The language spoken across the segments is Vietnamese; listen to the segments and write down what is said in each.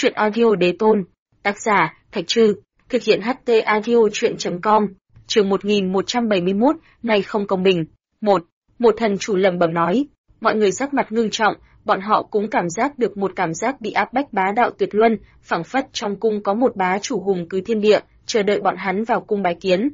Chuyện audio đế tôn. Tác giả, Thạch Trư. Thực hiện HT audio chuyện.com. Chương 1171, này không công bình. Một thần chủ lẩm bẩm nói. Mọi người sắc mặt ngưng trọng, bọn họ cũng cảm giác được một cảm giác bị áp bách bá đạo tuyệt luân, phảng phất trong cung có một bá chủ hùng cứ thiên địa, chờ đợi bọn hắn vào cung bái kiến.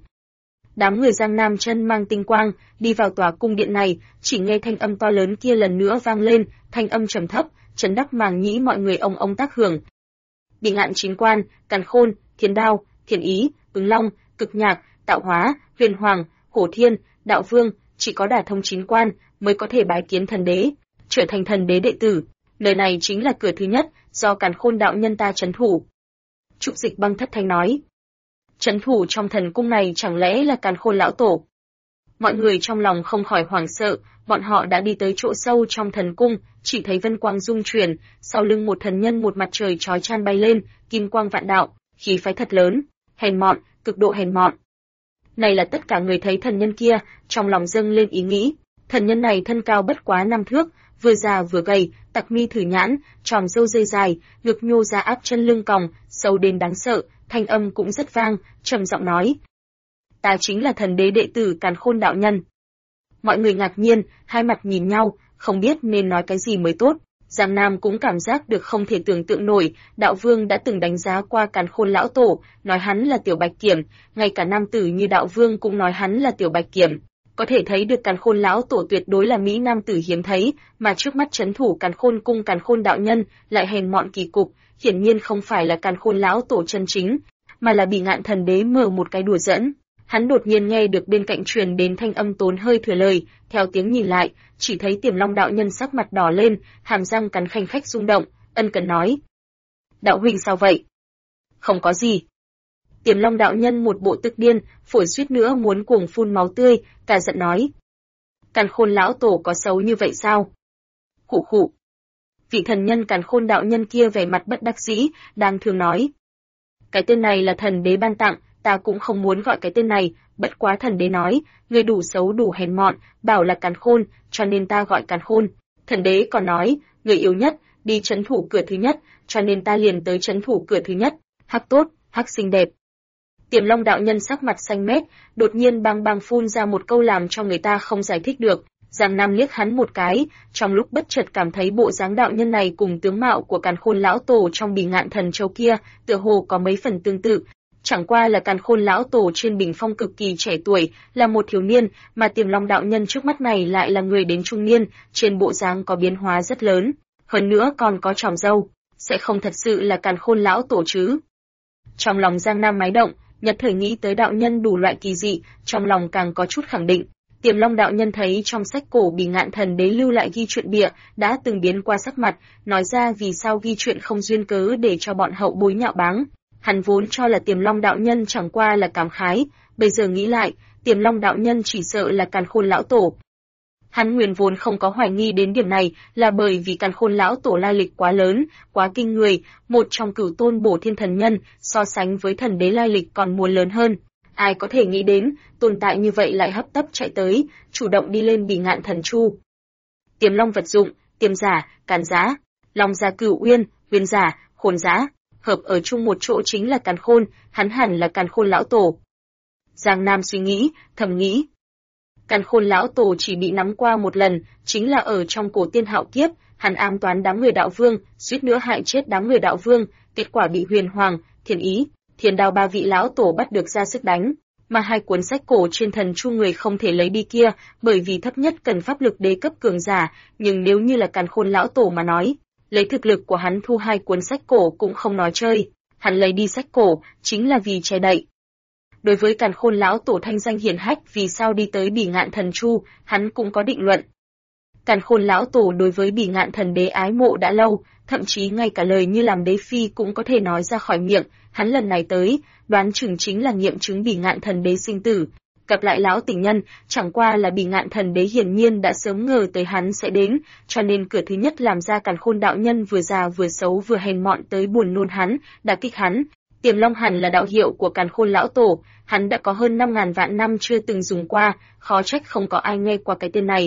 Đám người Giang Nam chân mang tinh quang, đi vào tòa cung điện này, chỉ nghe thanh âm to lớn kia lần nữa vang lên, thanh âm trầm thấp, chấn đắc màng nhĩ mọi người ông tác hưởng. Bị ngạn chín quan, Càn Khôn, Thiên Đao, Thiên Ý, Ứng Long, Cực Nhạc, Tạo Hóa, Huyền Hoàng, Hổ Thiên, Đạo Vương, chỉ có đả thông chín quan mới có thể bái kiến thần đế, trở thành thần đế đệ tử. Nơi này chính là cửa thứ nhất, do Càn Khôn đạo nhân ta trấn thủ. Trục Dịch Băng thất thanh nói. Trấn thủ trong thần cung này chẳng lẽ là Càn Khôn lão tổ? Mọi người trong lòng không khỏi hoảng sợ, bọn họ đã đi tới chỗ sâu trong thần cung, chỉ thấy vân quang rung chuyển, sau lưng một thần nhân một mặt trời chói chan bay lên, kim quang vạn đạo, khí phái thật lớn, hèn mọn, cực độ hèn mọn. Này là tất cả người thấy thần nhân kia, trong lòng dâng lên ý nghĩ, thần nhân này thân cao bất quá 5 thước, vừa già vừa gầy, tặc mi thử nhãn, tròm râu dây dài, ngực nhô ra áp chân lưng còng, sâu đến đáng sợ, thanh âm cũng rất vang, trầm giọng nói: "Ta chính là thần đế đệ tử Càn Khôn đạo nhân." Mọi người ngạc nhiên, hai mặt nhìn nhau, không biết nên nói cái gì mới tốt. Giang Nam cũng cảm giác được không thể tưởng tượng nổi, Đạo Vương đã từng đánh giá qua Càn Khôn lão tổ, nói hắn là tiểu bạch kiểm, ngay cả nam tử như Đạo Vương cũng nói hắn là tiểu bạch kiểm. Có thể thấy được Càn Khôn lão tổ tuyệt đối là mỹ nam tử hiếm thấy, mà trước mắt trấn thủ Càn Khôn cung Càn Khôn đạo nhân lại hèn mọn kỳ cục, hiển nhiên không phải là Càn Khôn lão tổ chân chính, mà là bị ngạn thần đế mở một cái đùa giỡn. Hắn đột nhiên nghe được bên cạnh truyền đến thanh âm tốn hơi thừa lời, theo tiếng nhìn lại, chỉ thấy Tiềm Long đạo nhân sắc mặt đỏ lên, hàm răng cắn khanh khách rung động, ân cần nói: "Đạo huynh sao vậy?" "Không có gì." Tiềm Long đạo nhân một bộ tức điên, phổi suýt nữa muốn cuồng phun máu tươi, cả giận nói: "Càn Khôn lão tổ có xấu như vậy sao?" Khụ khụ. Vị thần nhân Càn Khôn đạo nhân kia vẻ mặt bất đắc dĩ, đang thường nói: "Cái tên này là thần đế ban tặng, ta cũng không muốn gọi cái tên này, bất quá thần đế nói, ngươi đủ xấu đủ hèn mọn, bảo là Càn Khôn, cho nên ta gọi Càn Khôn. Thần đế còn nói, người yếu nhất, đi trấn thủ cửa thứ nhất, cho nên ta liền tới trấn thủ cửa thứ nhất, hắc tốt, hắc xinh đẹp." Tiềm Long đạo nhân sắc mặt xanh mét, đột nhiên bang bang phun ra một câu làm cho người ta không giải thích được. Giang Nam liếc hắn một cái, trong lúc bất chợt cảm thấy bộ dáng đạo nhân này cùng tướng mạo của Càn Khôn lão tổ trong Bỉ Ngạn Thần Châu kia, tựa hồ có mấy phần tương tự. Chẳng qua là Càn Khôn lão tổ trên bình phong cực kỳ trẻ tuổi, là một thiếu niên, mà Tiềm Long đạo nhân trước mắt này lại là người đến trung niên, trên bộ dáng có biến hóa rất lớn, hơn nữa còn có tròm râu, sẽ không thật sự là Càn Khôn lão tổ chứ? Trong lòng Giang Nam máy động, nhất thời nghĩ tới đạo nhân đủ loại kỳ dị, trong lòng càng có chút khẳng định. Tiềm Long đạo nhân thấy trong sách cổ Bỉ Ngạn thần đế lưu lại ghi chuyện bịa, đã từng biến qua sắc mặt, nói ra vì sao ghi chuyện không duyên cớ để cho bọn hậu bối nhạo báng. Hắn vốn cho là Tiềm Long đạo nhân chẳng qua là cảm khái, bây giờ nghĩ lại, Tiềm Long đạo nhân chỉ sợ là Càn Khôn lão tổ. Hắn nguyên vốn không có hoài nghi đến điểm này, là bởi vì Càn Khôn lão tổ lai lịch quá lớn, quá kinh người, một trong cửu tôn bổ thiên thần nhân, so sánh với thần đế lai lịch còn muốn lớn hơn. Ai có thể nghĩ đến, tồn tại như vậy lại hấp tấp chạy tới, chủ động đi lên Bỉ Ngạn thần chu. Tiềm Long vật dụng, tiềm giả, càn giá, long giả cửu uyên, uyên giả, khôn giá, hợp ở chung một chỗ chính là Càn Khôn, hắn hẳn là Càn Khôn lão tổ. Giang Nam suy nghĩ, thầm nghĩ. Càn Khôn lão tổ chỉ bị nắm qua một lần, chính là ở trong cổ tiên hạo kiếp, hắn ám toán đám người đạo vương, suýt nữa hại chết đám người đạo vương, kết quả bị Huyền Hoàng, Thiên Ý, Thiên Đao ba vị lão tổ bắt được ra sức đánh, mà hai cuốn sách cổ trên thần chu người không thể lấy đi kia, bởi vì thấp nhất cần pháp lực đế cấp cường giả, nhưng nếu như là Càn Khôn lão tổ mà nói, lấy thực lực của hắn thu hai cuốn sách cổ cũng không nói chơi, hắn lấy đi sách cổ chính là vì che đậy. Đối với Càn Khôn lão tổ thanh danh hiển hách vì sao đi tới Bỉ Ngạn thần chu, hắn cũng có định luận. Càn Khôn lão tổ đối với Bỉ Ngạn thần đế ái mộ đã lâu, thậm chí ngay cả lời như làm đế phi cũng có thể nói ra khỏi miệng, hắn lần này tới, đoán chừng chính là nghiệm chứng Bỉ Ngạn thần đế sinh tử. Gặp lại lão tình nhân, chẳng qua là Bỉ Ngạn thần đế hiển nhiên đã sớm ngờ tới hắn sẽ đến, cho nên cửa thứ nhất làm ra Càn Khôn đạo nhân vừa già vừa xấu vừa hèn mọn tới buồn nôn hắn, đả kích hắn. Tiềm Long hẳn là đạo hiệu của Càn Khôn lão tổ, hắn đã có hơn 5.000 vạn năm chưa từng dùng qua, khó trách không có ai nghe qua cái tên này.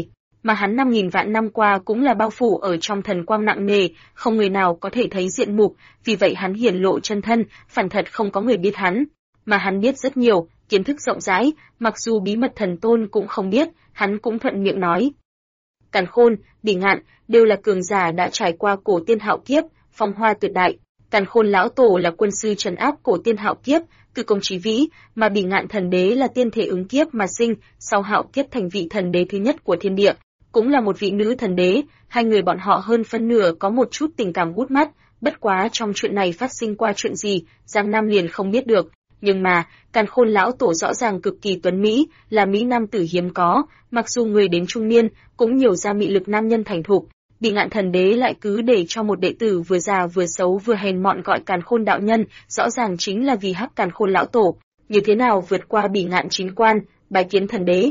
mà hắn 5.000 vạn năm qua cũng là bao phủ ở trong thần quang nặng nề, không người nào có thể thấy diện mục, vì vậy hắn hiển lộ chân thân, phản thật không có người biết hắn. Mà hắn biết rất nhiều, kiến thức rộng rãi, mặc dù bí mật thần tôn cũng không biết, hắn cũng thuận miệng nói. Càn Khôn, Bỉ Ngạn đều là cường giả đã trải qua cổ tiên hạo kiếp, phong hoa tuyệt đại. Càn Khôn lão tổ là quân sư trấn áp cổ tiên hạo kiếp, cự công chí vĩ, mà Bỉ Ngạn thần đế là tiên thể ứng kiếp mà sinh, sau hạo kiếp thành vị thần đế thứ nhất của thiên địa, cũng là một vị nữ thần đế. Hai người bọn họ hơn phân nửa có một chút tình cảm gút mắt, bất quá trong chuyện này phát sinh qua chuyện gì, Giang Nam liền không biết được. Nhưng mà, Càn Khôn lão tổ rõ ràng cực kỳ tuấn mỹ, là mỹ nam tử hiếm có, mặc dù người đến trung niên, cũng nhiều ra mị lực nam nhân thành thục. Bỉ Ngạn thần đế lại cứ để cho một đệ tử vừa già vừa xấu vừa hèn mọn gọi Càn Khôn đạo nhân, rõ ràng chính là vì hắc Càn Khôn lão tổ, như thế nào vượt qua Bỉ Ngạn chính quan, bái kiến thần đế.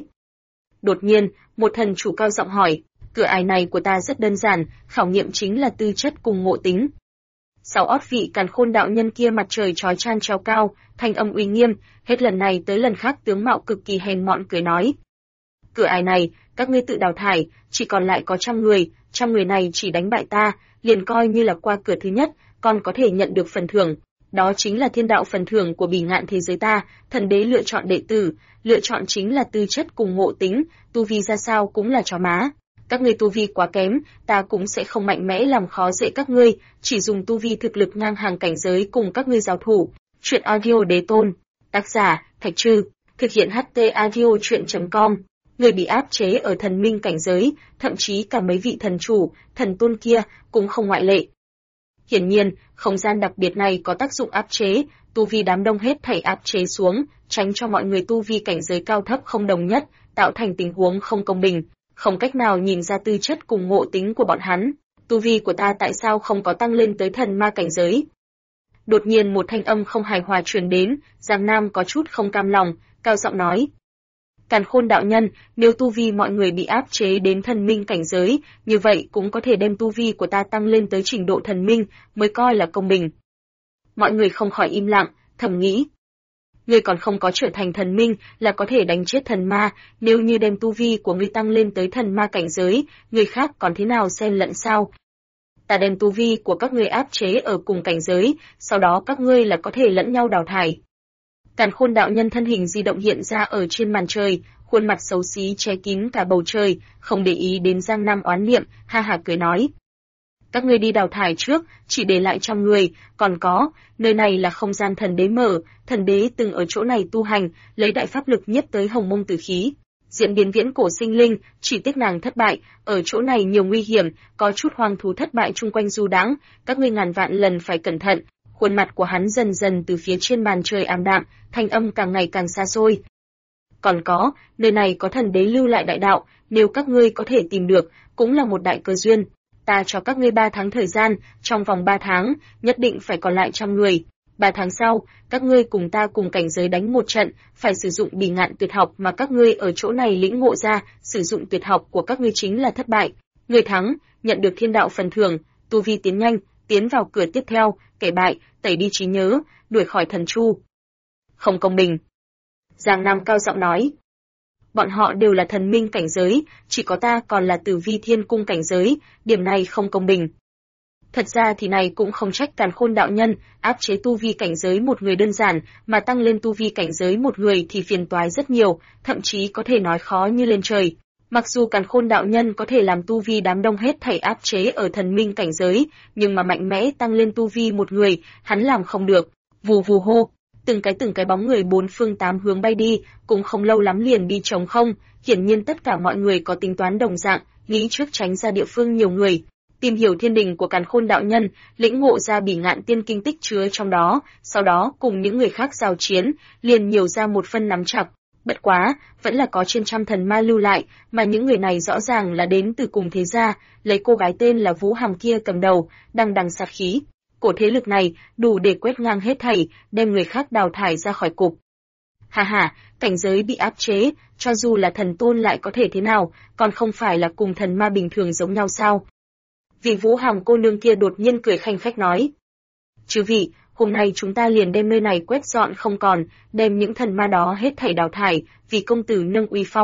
Đột nhiên, một thần chủ cao giọng hỏi, cửa ải này của ta rất đơn giản, khảo nghiệm chính là tư chất cùng ngộ tính. Sau ót vị Càn Khôn đạo nhân kia mặt trời chói chang treo cao, thanh âm uy nghiêm, hết lần này tới lần khác tướng mạo cực kỳ hèn mọn cười nói. Cửa ải này, các ngươi tự đào thải, chỉ còn lại có 100 người này chỉ đánh bại ta, liền coi như là qua cửa thứ nhất, còn có thể nhận được phần thưởng. Đó chính là thiên đạo phần thưởng của Bỉ Ngạn thế giới ta, thần đế lựa chọn đệ tử, lựa chọn chính là tư chất cùng ngộ tính, tu vi ra sao cũng là chó má. Các ngươi tu vi quá kém, ta cũng sẽ không mạnh mẽ làm khó dễ các ngươi, chỉ dùng tu vi thực lực ngang hàng cảnh giới cùng các ngươi giao thủ. Chuyện audio đế tôn, tác giả, Thạch Trư, thực hiện HT audio chuyện.com. Người bị áp chế ở thần minh cảnh giới, thậm chí cả mấy vị thần chủ, thần tôn kia, cũng không ngoại lệ. Hiển nhiên, không gian đặc biệt này có tác dụng áp chế, tu vi đám đông hết thảy áp chế xuống, tránh cho mọi người tu vi cảnh giới cao thấp không đồng nhất, tạo thành tình huống không công bình, không cách nào nhìn ra tư chất cùng ngộ tính của bọn hắn. Tu vi của ta tại sao không có tăng lên tới thần ma cảnh giới? Đột nhiên một thanh âm không hài hòa truyền đến, Giang Nam có chút không cam lòng, cao giọng nói. Càn Khôn đạo nhân, nếu tu vi mọi người bị áp chế đến thần minh cảnh giới, như vậy cũng có thể đem tu vi của ta tăng lên tới trình độ thần minh, mới coi là công bình. Mọi người không khỏi im lặng, thầm nghĩ. Ngươi còn không có trở thành thần minh là có thể đánh chết thần ma, nếu như đem tu vi của ngươi tăng lên tới thần ma cảnh giới, người khác còn thế nào xen lẫn sao? Ta đem tu vi của các ngươi áp chế ở cùng cảnh giới, sau đó các ngươi là có thể lẫn nhau đào thải. Càn Khôn đạo nhân thân hình di động hiện ra ở trên màn trời, khuôn mặt xấu xí che kín cả bầu trời, không để ý đến Giang Nam oán niệm, ha hả cười nói. Các ngươi đi đào thải trước, chỉ để lại 100 người, còn có, nơi này là không gian thần đế mở, thần đế từng ở chỗ này tu hành, lấy đại pháp lực nhiếp tới hồng mông tử khí. Diễn biến viễn cổ sinh linh, chỉ tiếc nàng thất bại, ở chỗ này nhiều nguy hiểm, có chút hoang thú thất bại chung quanh du đãng, các ngươi ngàn vạn lần phải cẩn thận. Khuôn mặt của hắn dần dần từ phía trên màn trời ảm đạm, thanh âm càng ngày càng xa xôi. Còn có, nơi này có thần đế lưu lại đại đạo, nếu các ngươi có thể tìm được, cũng là một đại cơ duyên. Ta cho các ngươi 3 tháng thời gian, trong vòng 3 tháng, nhất định phải còn lại 100 người. 3 tháng sau, các ngươi cùng ta cùng cảnh giới đánh một trận, phải sử dụng Bỉ Ngạn tuyệt học mà các ngươi ở chỗ này lĩnh ngộ ra, sử dụng tuyệt học của các ngươi chính là thất bại. Người thắng, nhận được thiên đạo phần thưởng, tu vi tiến nhanh, tiến vào cửa tiếp theo, kẻ bại, tẩy đi trí nhớ, đuổi khỏi thần chu. Không công bình. Giang Nam cao giọng nói. Bọn họ đều là thần minh cảnh giới, chỉ có ta còn là Tử Vi Thiên Cung cảnh giới, điểm này không công bình. Thật ra thì này cũng không trách Càn Khôn đạo nhân, áp chế tu vi cảnh giới một người đơn giản, mà tăng lên tu vi cảnh giới một người thì phiền toái rất nhiều, thậm chí có thể nói khó như lên trời. Mặc dù Càn Khôn đạo nhân có thể làm tu vi đám đông hết thảy áp chế ở thần minh cảnh giới, nhưng mà mạnh mẽ tăng lên tu vi một người, hắn làm không được. Vù vù hô, từng cái bóng người 4 phương 8 hướng bay đi, cũng không lâu lắm liền đi trống không, hiển nhiên tất cả mọi người có tính toán đồng dạng, nghĩ trước tránh ra địa phương nhiều người. Tìm hiểu thiên đình của Càn Khôn đạo nhân, lĩnh ngộ ra Bỉ Ngạn tiên kinh tích chứa trong đó, sau đó cùng những người khác giao chiến, liền nhiều ra một phân nắm chặt. Bất quá, vẫn là có trên 100 thần ma lưu lại, mà những người này rõ ràng là đến từ cùng thế gia, lấy cô gái tên là Vũ Hàm kia cầm đầu, đằng đằng sát khí. Cổ thế lực này đủ để quét ngang hết thảy, đem người khác đào thải ra khỏi cục. Hà hà, cảnh giới bị áp chế, cho dù là thần tôn lại có thể thế nào, còn không phải là cùng thần ma bình thường giống nhau sao? Vị Vũ Hàm cô nương kia đột nhiên cười khanh khách nói. Chư vị, hôm nay chúng ta liền đem nơi này quét dọn không còn, đem những thần ma đó hết thảy đào thải, vì công tử nâng uy phong.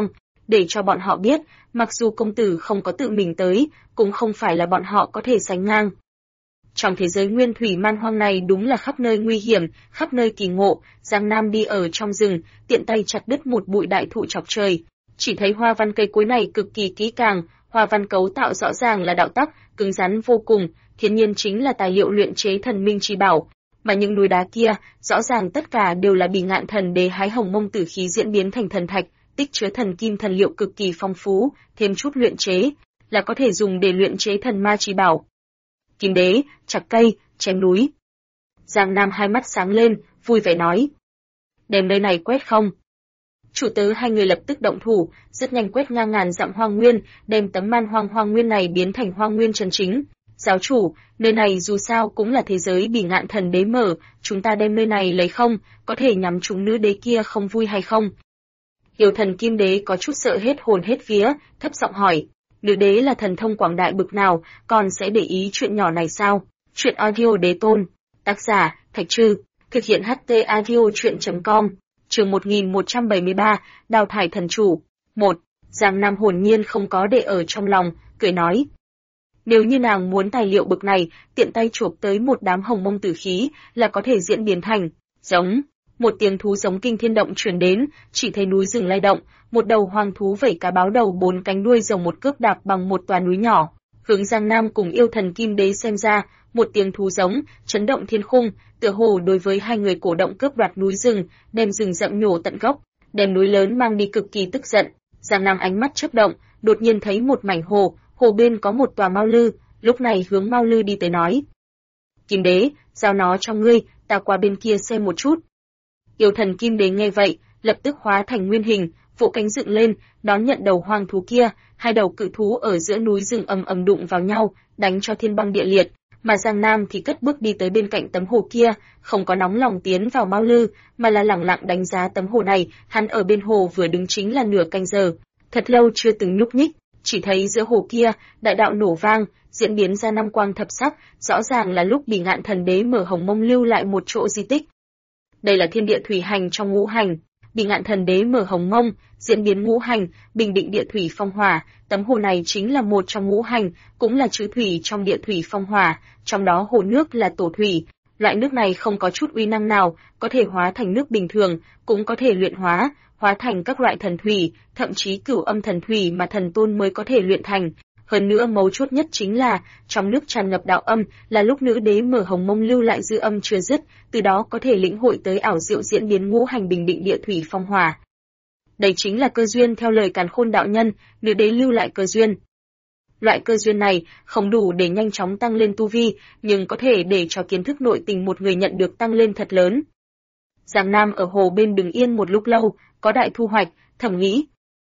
để cho bọn họ biết, mặc dù công tử không có tự mình tới, cũng không phải là bọn họ có thể sánh ngang. Trong thế giới nguyên thủy man hoang này đúng là khắp nơi nguy hiểm, khắp nơi kỳ ngộ, Giang Nam đi ở trong rừng, tiện tay chặt đứt một bụi đại thụ chọc trời. Chỉ thấy hoa văn cây cối này cực kỳ kỹ càng, hoa văn cấu tạo rõ ràng là đạo tắc, cứng rắn vô cùng, thiên nhiên chính là tài liệu luyện chế thần minh chi bảo. Mà những núi đá kia, rõ ràng tất cả đều là Bỉ Ngạn Thần Đế hái hồng mông tử khí diễn biến thành thần thạch, tích chứa thần kim thần liệu cực kỳ phong phú, thêm chút luyện chế, là có thể dùng để luyện chế thần ma chi bảo. Kim Đế, chặt cây, chém núi. Giang Nam hai mắt sáng lên, vui vẻ nói. Đem nơi này quét không? Chủ tớ hai người lập tức động thủ, rất nhanh quét ngang ngàn dặm hoang nguyên, đem tấm man hoang nguyên này biến thành hoang nguyên chân chính. Giáo chủ, nơi này dù sao cũng là thế giới Bỉ Ngạn Thần Đế mở, chúng ta đem nơi này lấy không, có thể nhắm chúng nữ đế kia không vui hay không? Yêu thần Kim Đế có chút sợ hết hồn hết vía, thấp giọng hỏi, nữ đế là thần thông quảng đại bực nào, còn sẽ để ý chuyện nhỏ này sao? Chuyện audio đế tôn, tác giả, Thạch Trư, thực hiện HT audio chuyện.com, chương 1173, đào thải thần chủ. 1. Giang Nam hồn nhiên không có để ở trong lòng, cười nói. Nếu như nàng muốn tài liệu bực này, tiện tay chộp tới một đám hồng mông tử khí là có thể diễn biến thành. Giống. Một tiếng thú giống kinh thiên động truyền đến, chỉ thấy núi rừng lay động, một đầu hoang thú vẩy cá báo đầu bốn cánh đuôi rồng một cước đạp bằng một tòa núi nhỏ. Hướng Giang Nam cùng yêu thần Kim Đế xem ra, một tiếng thú giống, chấn động thiên khung, tựa hồ đối với hai người cổ động cướp đoạt núi rừng, đem rừng rậm nhổ tận gốc, đem núi lớn mang đi cực kỳ tức giận. Giang Nam ánh mắt chớp động, đột nhiên thấy một mảnh hồ, hồ bên có một tòa mao lư, lúc này hướng mao lư đi tới nói. Kim Đế, giao nó cho ngươi, ta qua bên kia xem một chút. Yêu thần Kim Đế nghe vậy, lập tức hóa thành nguyên hình, vỗ cánh dựng lên, đón nhận đầu hoang thú kia, hai đầu cự thú ở giữa núi rừng ầm ầm đụng vào nhau, đánh cho thiên băng địa liệt, mà Giang Nam thì cất bước đi tới bên cạnh tấm hồ kia, không có nóng lòng tiến vào mao lư, mà là lẳng lặng đánh giá tấm hồ này, hắn ở bên hồ vừa đứng chính là nửa canh giờ, thật lâu chưa từng nhúc nhích, chỉ thấy giữa hồ kia, đại đạo nổ vang, diễn biến ra năm quang thập sắc, rõ ràng là lúc Bỉ Ngạn Thần Đế mở hồng mông lưu lại một chỗ di tích. Đây là thiên địa thủy hành trong ngũ hành, Bỉ Ngạn Thần Đế mở hồng mông, diễn biến ngũ hành, bình định địa thủy phong hỏa, tấm hồ này chính là một trong ngũ hành, cũng là chữ thủy trong địa thủy phong hỏa, trong đó hồ nước là tổ thủy, loại nước này không có chút uy năng nào, có thể hóa thành nước bình thường, cũng có thể luyện hóa, hóa thành các loại thần thủy, thậm chí cửu âm thần thủy mà thần tôn mới có thể luyện thành. Hơn nữa mấu chốt nhất chính là, trong nước tràn ngập đạo âm, là lúc nữ đế mở hồng mông lưu lại dư âm chưa dứt, từ đó có thể lĩnh hội tới ảo diệu diễn biến ngũ hành bình định địa thủy phong hỏa. Đây chính là cơ duyên theo lời Càn Khôn đạo nhân, nữ đế lưu lại cơ duyên. Loại cơ duyên này không đủ để nhanh chóng tăng lên tu vi, nhưng có thể để cho kiến thức nội tình một người nhận được tăng lên thật lớn. Giang Nam ở hồ bên đứng yên một lúc lâu, có đại thu hoạch, thầm nghĩ.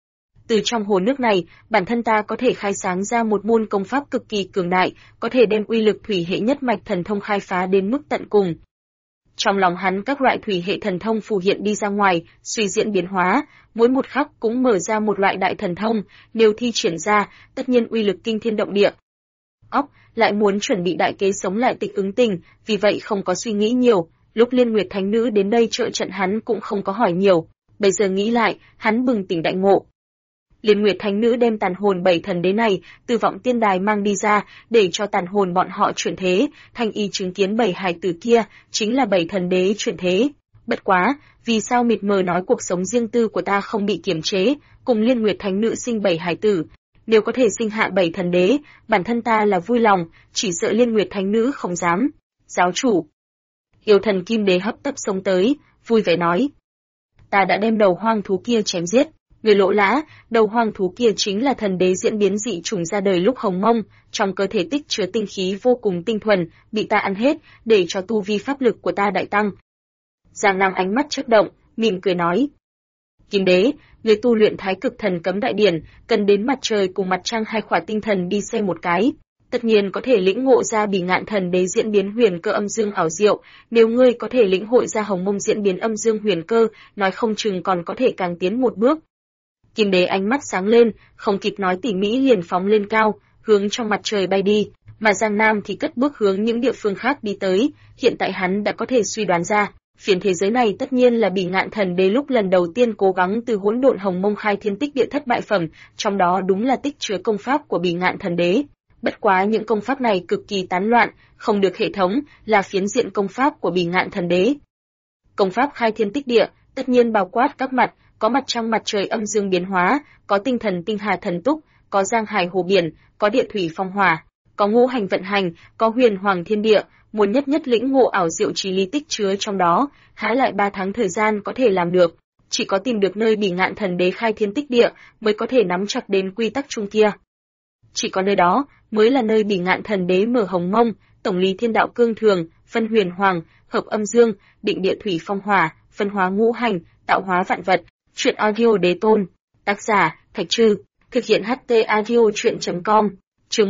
Từ trong hồ nước này, bản thân ta có thể khai sáng ra một môn công pháp cực kỳ cường đại, có thể đem uy lực thủy hệ nhất mạch thần thông khai phá đến mức tận cùng. Trong lòng hắn các loại thủy hệ thần thông phù hiện đi ra ngoài, suy diễn biến hóa, mỗi một khắc cũng mở ra một loại đại thần thông, nếu thi triển ra, tất nhiên uy lực kinh thiên động địa. Óc, lại muốn chuẩn bị đại kế sống lại tịch ứng tình, vì vậy không có suy nghĩ nhiều, lúc Liên Nguyệt Thánh Nữ đến đây trợ trận hắn cũng không có hỏi nhiều, bây giờ nghĩ lại, hắn bừng tỉnh đại ngộ. Liên Nguyệt Thánh Nữ đem tàn hồn 7 thần đế này từ vọng tiên đài mang đi ra, để cho tàn hồn bọn họ chuyển thế, Thanh Y chứng kiến 7 hài tử kia chính là 7 thần đế chuyển thế. Bất quá, vì sao mịt mờ nói cuộc sống riêng tư của ta không bị kiềm chế, cùng Liên Nguyệt Thánh Nữ sinh 7 hài tử, nếu có thể sinh hạ 7 thần đế, bản thân ta là vui lòng, chỉ sợ Liên Nguyệt Thánh Nữ không dám. Giáo chủ, yêu thần Kim Đế hấp tấp xông tới, vui vẻ nói: "Ta đã đem đầu hoang thú kia chém giết." Người lỗ lã, đầu hoang thú kia chính là thần đế diễn biến dị trùng ra đời lúc hồng mông, trong cơ thể tích chứa tinh khí vô cùng tinh thuần, bị ta ăn hết, để cho tu vi pháp lực của ta đại tăng. Giang Nam ánh mắt chớp động, mỉm cười nói: "Kim Đế, người tu luyện Thái Cực Thần Cấm Đại Điển, cần đến mặt trời cùng mặt trăng hai khỏa tinh thần đi xem một cái, tất nhiên có thể lĩnh ngộ ra Bỉ Ngạn Thần Đế diễn biến huyền cơ âm dương ảo diệu, nếu ngươi có thể lĩnh hội ra hồng mông diễn biến âm dương huyền cơ, nói không chừng còn có thể càng tiến một bước." Kim Đế ánh mắt sáng lên, không kịp nói tỉ mỹ liền phóng lên cao, hướng trong mặt trời bay đi, mà Giang Nam thì cất bước hướng những địa phương khác đi tới, hiện tại hắn đã có thể suy đoán ra, Phiến thế giới này tất nhiên là Bỉ Ngạn Thần Đế lúc lần đầu tiên cố gắng từ hỗn độn hồng mông khai thiên tích địa thất bại phẩm, trong đó đúng là tích chứa công pháp của Bỉ Ngạn Thần Đế. Bất quá những công pháp này cực kỳ tán loạn, không được hệ thống, là phiến diện công pháp của Bỉ Ngạn Thần Đế. Công pháp khai thiên tích địa, tất nhiên bao quát các mặt, có mặt trăng mặt trời âm dương biến hóa, có tinh thần tinh hà thần túc, có giang hải hồ biển, có địa thủy phong hỏa, có ngũ hành vận hành, có huyền hoàng thiên địa, muốn nhất nhất lĩnh ngộ ảo diệu trí lý tích chứa trong đó, há lại 3 tháng thời gian có thể làm được, chỉ có tìm được nơi Bỉ Ngạn Thần Đế khai thiên tích địa mới có thể nắm chặt đến quy tắc chung kia. Chỉ có nơi đó mới là nơi Bỉ Ngạn Thần Đế mở hồng mông, tổng lý thiên đạo cương thường, phân huyền hoàng, hợp âm dương, định địa thủy phong hỏa, phân hóa ngũ hành, tạo hóa vạn vật. Truyện audio đế tôn. Tác giả Thạch Trư. Thực hiện HT audio truyện.com. Chương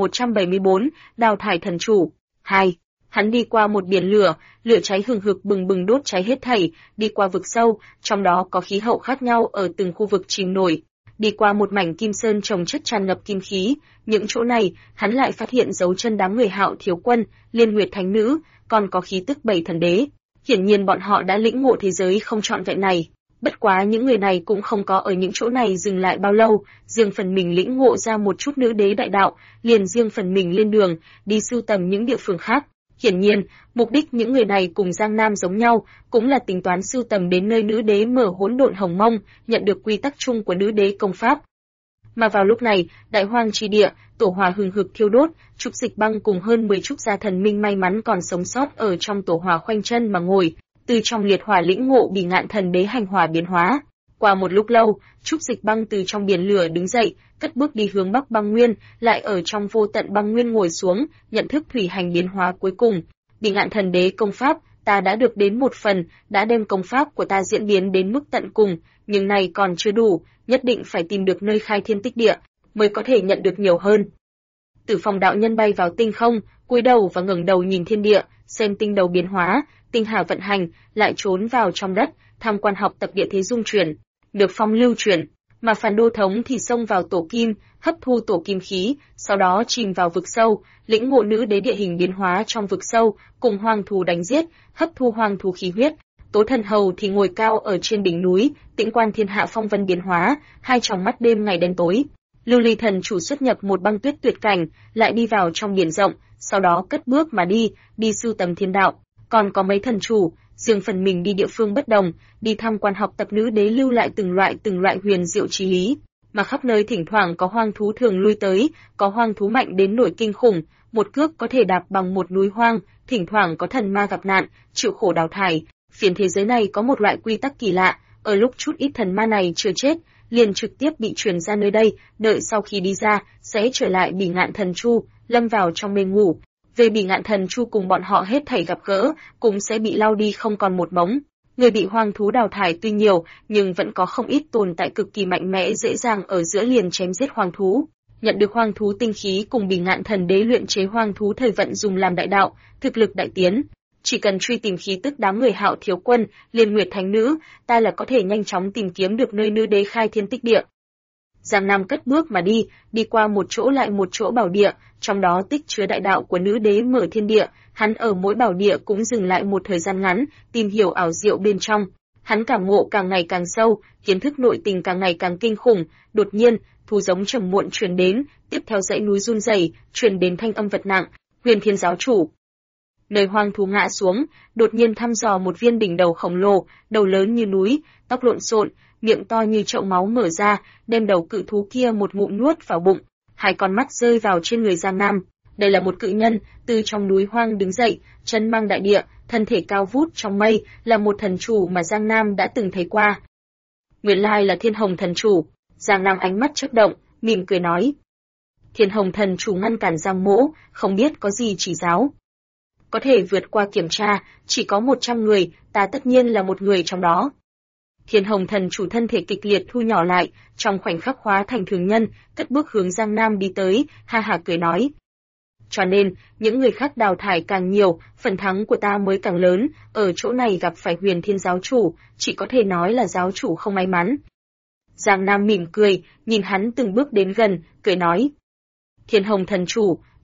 1174, đào thải thần chủ. 2. Hắn đi qua một biển lửa, lửa cháy hừng hực bừng bừng đốt cháy hết thảy, đi qua vực sâu, trong đó có khí hậu khác nhau ở từng khu vực chìm nổi. Đi qua một mảnh kim sơn trồng chất tràn ngập kim khí, những chỗ này, hắn lại phát hiện dấu chân đám người Hạo thiếu quân, Liên Nguyệt thánh nữ, còn có khí tức 7 thần đế. Hiển nhiên bọn họ đã lĩnh ngộ thế giới không trọn vẹn này. Bất quá những người này cũng không có ở những chỗ này dừng lại bao lâu, riêng phần mình lĩnh ngộ ra một chút nữ đế đại đạo, liền riêng phần mình lên đường, đi sưu tầm những địa phương khác. Hiển nhiên, mục đích những người này cùng Giang Nam giống nhau, cũng là tính toán sưu tầm đến nơi nữ đế mở hỗn độn hồng mông, nhận được quy tắc chung của nữ đế công pháp. Mà vào lúc này, đại hoang chi địa, tổ hỏa hừng hực thiêu đốt, Trúc Dịch Băng cùng hơn 10 trúc gia thần minh may mắn còn sống sót ở trong tổ hỏa khoanh chân mà ngồi, từ trong liệt hỏa lĩnh ngộ Bỉ Ngạn Thần Đế hành hỏa biến hóa. Qua một lúc lâu, Trúc Dịch Băng từ trong biển lửa đứng dậy, cất bước đi hướng Bắc Băng Nguyên, lại ở trong vô tận băng nguyên ngồi xuống, nhận thức thủy hành biến hóa cuối cùng. Bỉ Ngạn Thần Đế công pháp, ta đã được đến một phần, đã đem công pháp của ta diễn biến đến mức tận cùng, nhưng này còn chưa đủ, nhất định phải tìm được nơi khai thiên tích địa, mới có thể nhận được nhiều hơn. Tử Phong đạo nhân bay vào tinh không, cúi đầu và ngẩng đầu nhìn thiên địa, xem tinh đầu biến hóa, tinh hà vận hành, lại trốn vào trong đất, tham quan học tập địa thế dung chuyển, được phong lưu chuyển, mà Phản Đô thống thì xông vào tổ kim, hấp thu tổ kim khí, sau đó chìm vào vực sâu, lĩnh ngộ nữ đế địa hình biến hóa trong vực sâu, cùng hoang thú đánh giết, hấp thu hoang thú khí huyết. Tố Thần Hầu thì ngồi cao ở trên đỉnh núi, tĩnh quan thiên hạ phong vân biến hóa, hai tròng mắt đêm ngày đen tối. Lưu Ly Thần chủ xuất nhập một băng tuyết tuyệt cảnh, lại đi vào trong biển rộng, sau đó cất bước mà đi sưu tầm thiên đạo. Còn có mấy thần chủ, riêng phần mình đi địa phương bất đồng, đi tham quan học tập nữ đế lưu lại từng loại huyền diệu trí lý, mà khắp nơi thỉnh thoảng có hoang thú thường lui tới, có hoang thú mạnh đến nổi kinh khủng, một cước có thể đạp bằng một núi hoang, thỉnh thoảng có thần ma gặp nạn, chịu khổ đào thải. Phiến thế giới này có một loại quy tắc kỳ lạ, ở lúc chút ít thần ma này chưa chết, liền trực tiếp bị truyền ra nơi đây, đợi sau khi đi ra, sẽ trở lại Bỉ Ngạn Thần Chu, lâm vào trong mê ngủ. Về Bỉ Ngạn Thần Chu cùng bọn họ hết thảy gặp gỡ, cũng sẽ bị lao đi không còn một mống. Người bị hoang thú đào thải tuy nhiều, nhưng vẫn có không ít tồn tại cực kỳ mạnh mẽ dễ dàng ở giữa liền chém giết hoang thú. Nhận được hoang thú tinh khí cùng Bỉ Ngạn Thần Đế luyện chế hoang thú thời vận dùng làm đại đạo, thực lực đại tiến. Chỉ cần truy tìm khí tức đám người Hạo thiếu quân, Liên Nguyệt thánh nữ, ta là có thể nhanh chóng tìm kiếm được nơi nữ đế khai thiên tích địa. Giang Nam cất bước mà đi qua một chỗ lại một chỗ bảo địa, trong đó tích chứa đại đạo của nữ đế mở thiên địa, hắn ở mỗi bảo địa cũng dừng lại một thời gian ngắn, tìm hiểu ảo diệu bên trong. Hắn cảm ngộ càng ngày càng sâu, kiến thức nội tình càng ngày càng kinh khủng, đột nhiên, thú giống trầm muộn truyền đến, tiếp theo dãy núi run rẩy, truyền đến thanh âm vật nặng, Huyền Thiên giáo chủ. Nơi hoang thú ngã xuống, đột nhiên thăm dò một viên đỉnh đầu khổng lồ, đầu lớn như núi, tóc lộn xộn, miệng to như chậu máu mở ra, đem đầu cự thú kia một ngụm nuốt vào bụng. Hai con mắt rơi vào trên người Giang Nam. Đây là một cự nhân, từ trong núi hoang đứng dậy, chân mang đại địa, thân thể cao vút trong mây, là một thần chủ mà Giang Nam đã từng thấy qua. Nguyên lai là Thiên Hồng thần chủ. Giang Nam ánh mắt chớp động, mỉm cười nói. Thiên Hồng thần chủ ngăn cản Giang Mỗ, không biết có gì chỉ giáo. Có thể vượt qua kiểm tra, chỉ có 100 người, ta tất nhiên là một người trong đó. Thiên Hồng thần chủ thân thể kịch liệt thu nhỏ lại, trong khoảnh khắc hóa thành thường nhân, cất bước hướng Giang Nam đi tới, ha ha cười nói. Cho nên, những người khác đào thải càng nhiều, phần thắng của ta mới càng lớn, ở chỗ này gặp phải Huyền Thiên giáo chủ, chỉ có thể nói là giáo chủ không may mắn. Giang Nam mỉm cười, nhìn hắn từng bước đến gần, cười nói. Thiên Hồng thần chủ,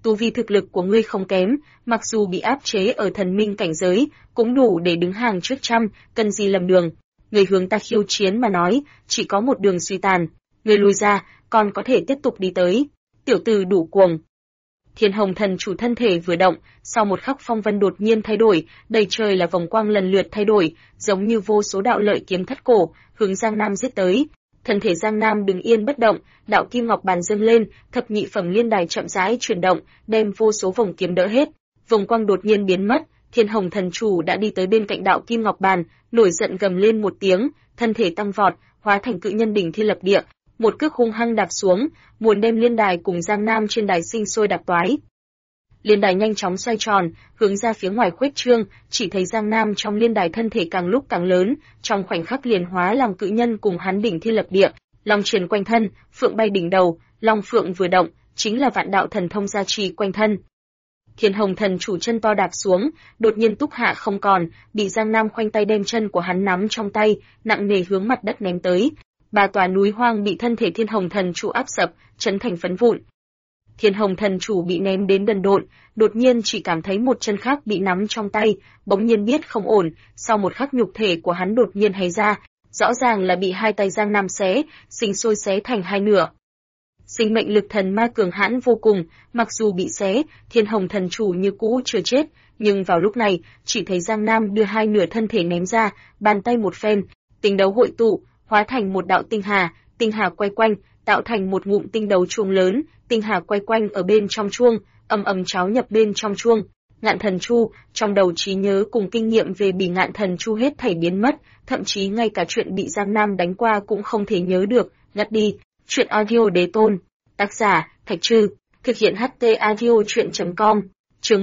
tu vi thực lực của ngươi không kém, mặc dù bị áp chế ở thần minh cảnh giới, cũng đủ để đứng hàng trước trăm, cần gì lầm đường. Ngươi hướng ta khiêu chiến mà nói, chỉ có một đường suy tàn. Ngươi lùi ra, còn có thể tiếp tục đi tới. Tiểu tử đủ cuồng. Thiên Hồng Thần Chủ thân thể vừa động, sau một khắc phong vân đột nhiên thay đổi, đầy trời là vòng quang lần lượt thay đổi, giống như vô số đạo lợi kiếm thất cổ, hướng Giang Nam giết tới. Thân thể Giang Nam đứng yên bất động, đạo kim ngọc bàn dâng lên, thập nhị phẩm liên đài chậm rãi chuyển động, đem vô số vòng kiếm đỡ hết. Vòng quang đột nhiên biến mất, Thiên Hồng Thần Chủ đã đi tới bên cạnh đạo kim ngọc bàn, nổi giận gầm lên một tiếng, thân thể tăng vọt, hóa thành cự nhân đỉnh thiên lập địa, một cước hung hăng đạp xuống, muốn đem liên đài cùng Giang Nam trên đài sinh sôi đạp toái. Liên đài nhanh chóng xoay tròn, hướng ra phía ngoài khuếch trương, chỉ thấy Giang Nam trong liên đài thân thể càng lúc càng lớn, trong khoảnh khắc liền hóa làm cự nhân cùng hắn đỉnh thiên lập địa, long truyền quanh thân, phượng bay đỉnh đầu, long phượng vừa động, chính là vạn đạo thần thông gia trì quanh thân. Thiên Hồng Thần Chủ chân to đạp xuống, đột nhiên túc hạ không còn, bị Giang Nam khoanh tay đem chân của hắn nắm trong tay, nặng nề hướng mặt đất ném tới. Ba tòa núi hoang bị thân thể Thiên Hồng Thần Chủ áp sập, chấn thành phấn vụn. Thiên Hồng Thần Chủ bị ném đến đần độn, đột nhiên chỉ cảm thấy một chân khác bị nắm trong tay, bỗng nhiên biết không ổn, sau một khắc nhục thể của hắn đột nhiên hay ra, rõ ràng là bị hai tay Giang Nam xé, sinh sôi xé thành hai nửa. Sinh mệnh lực thần ma cường hãn vô cùng, mặc dù bị xé, Thiên Hồng Thần Chủ như cũ chưa chết, nhưng vào lúc này, chỉ thấy Giang Nam đưa hai nửa thân thể ném ra, bàn tay một phen, tinh đấu hội tụ, hóa thành một đạo tinh hà quay quanh, tạo thành một ngụm tinh đấu chuông lớn, tinh hà quay quanh ở bên trong chuông, ầm ầm cháo nhập bên trong chuông. Ngạn Thần Chu, trong đầu trí nhớ cùng kinh nghiệm về Bỉ Ngạn Thần Chu hết thảy biến mất, thậm chí ngay cả chuyện bị Giang Nam đánh qua cũng không thể nhớ được, ngắt đi. Chuyện audio đế tôn, tác giả Thạch Trư, thực hiện HT audio truyện.com, chương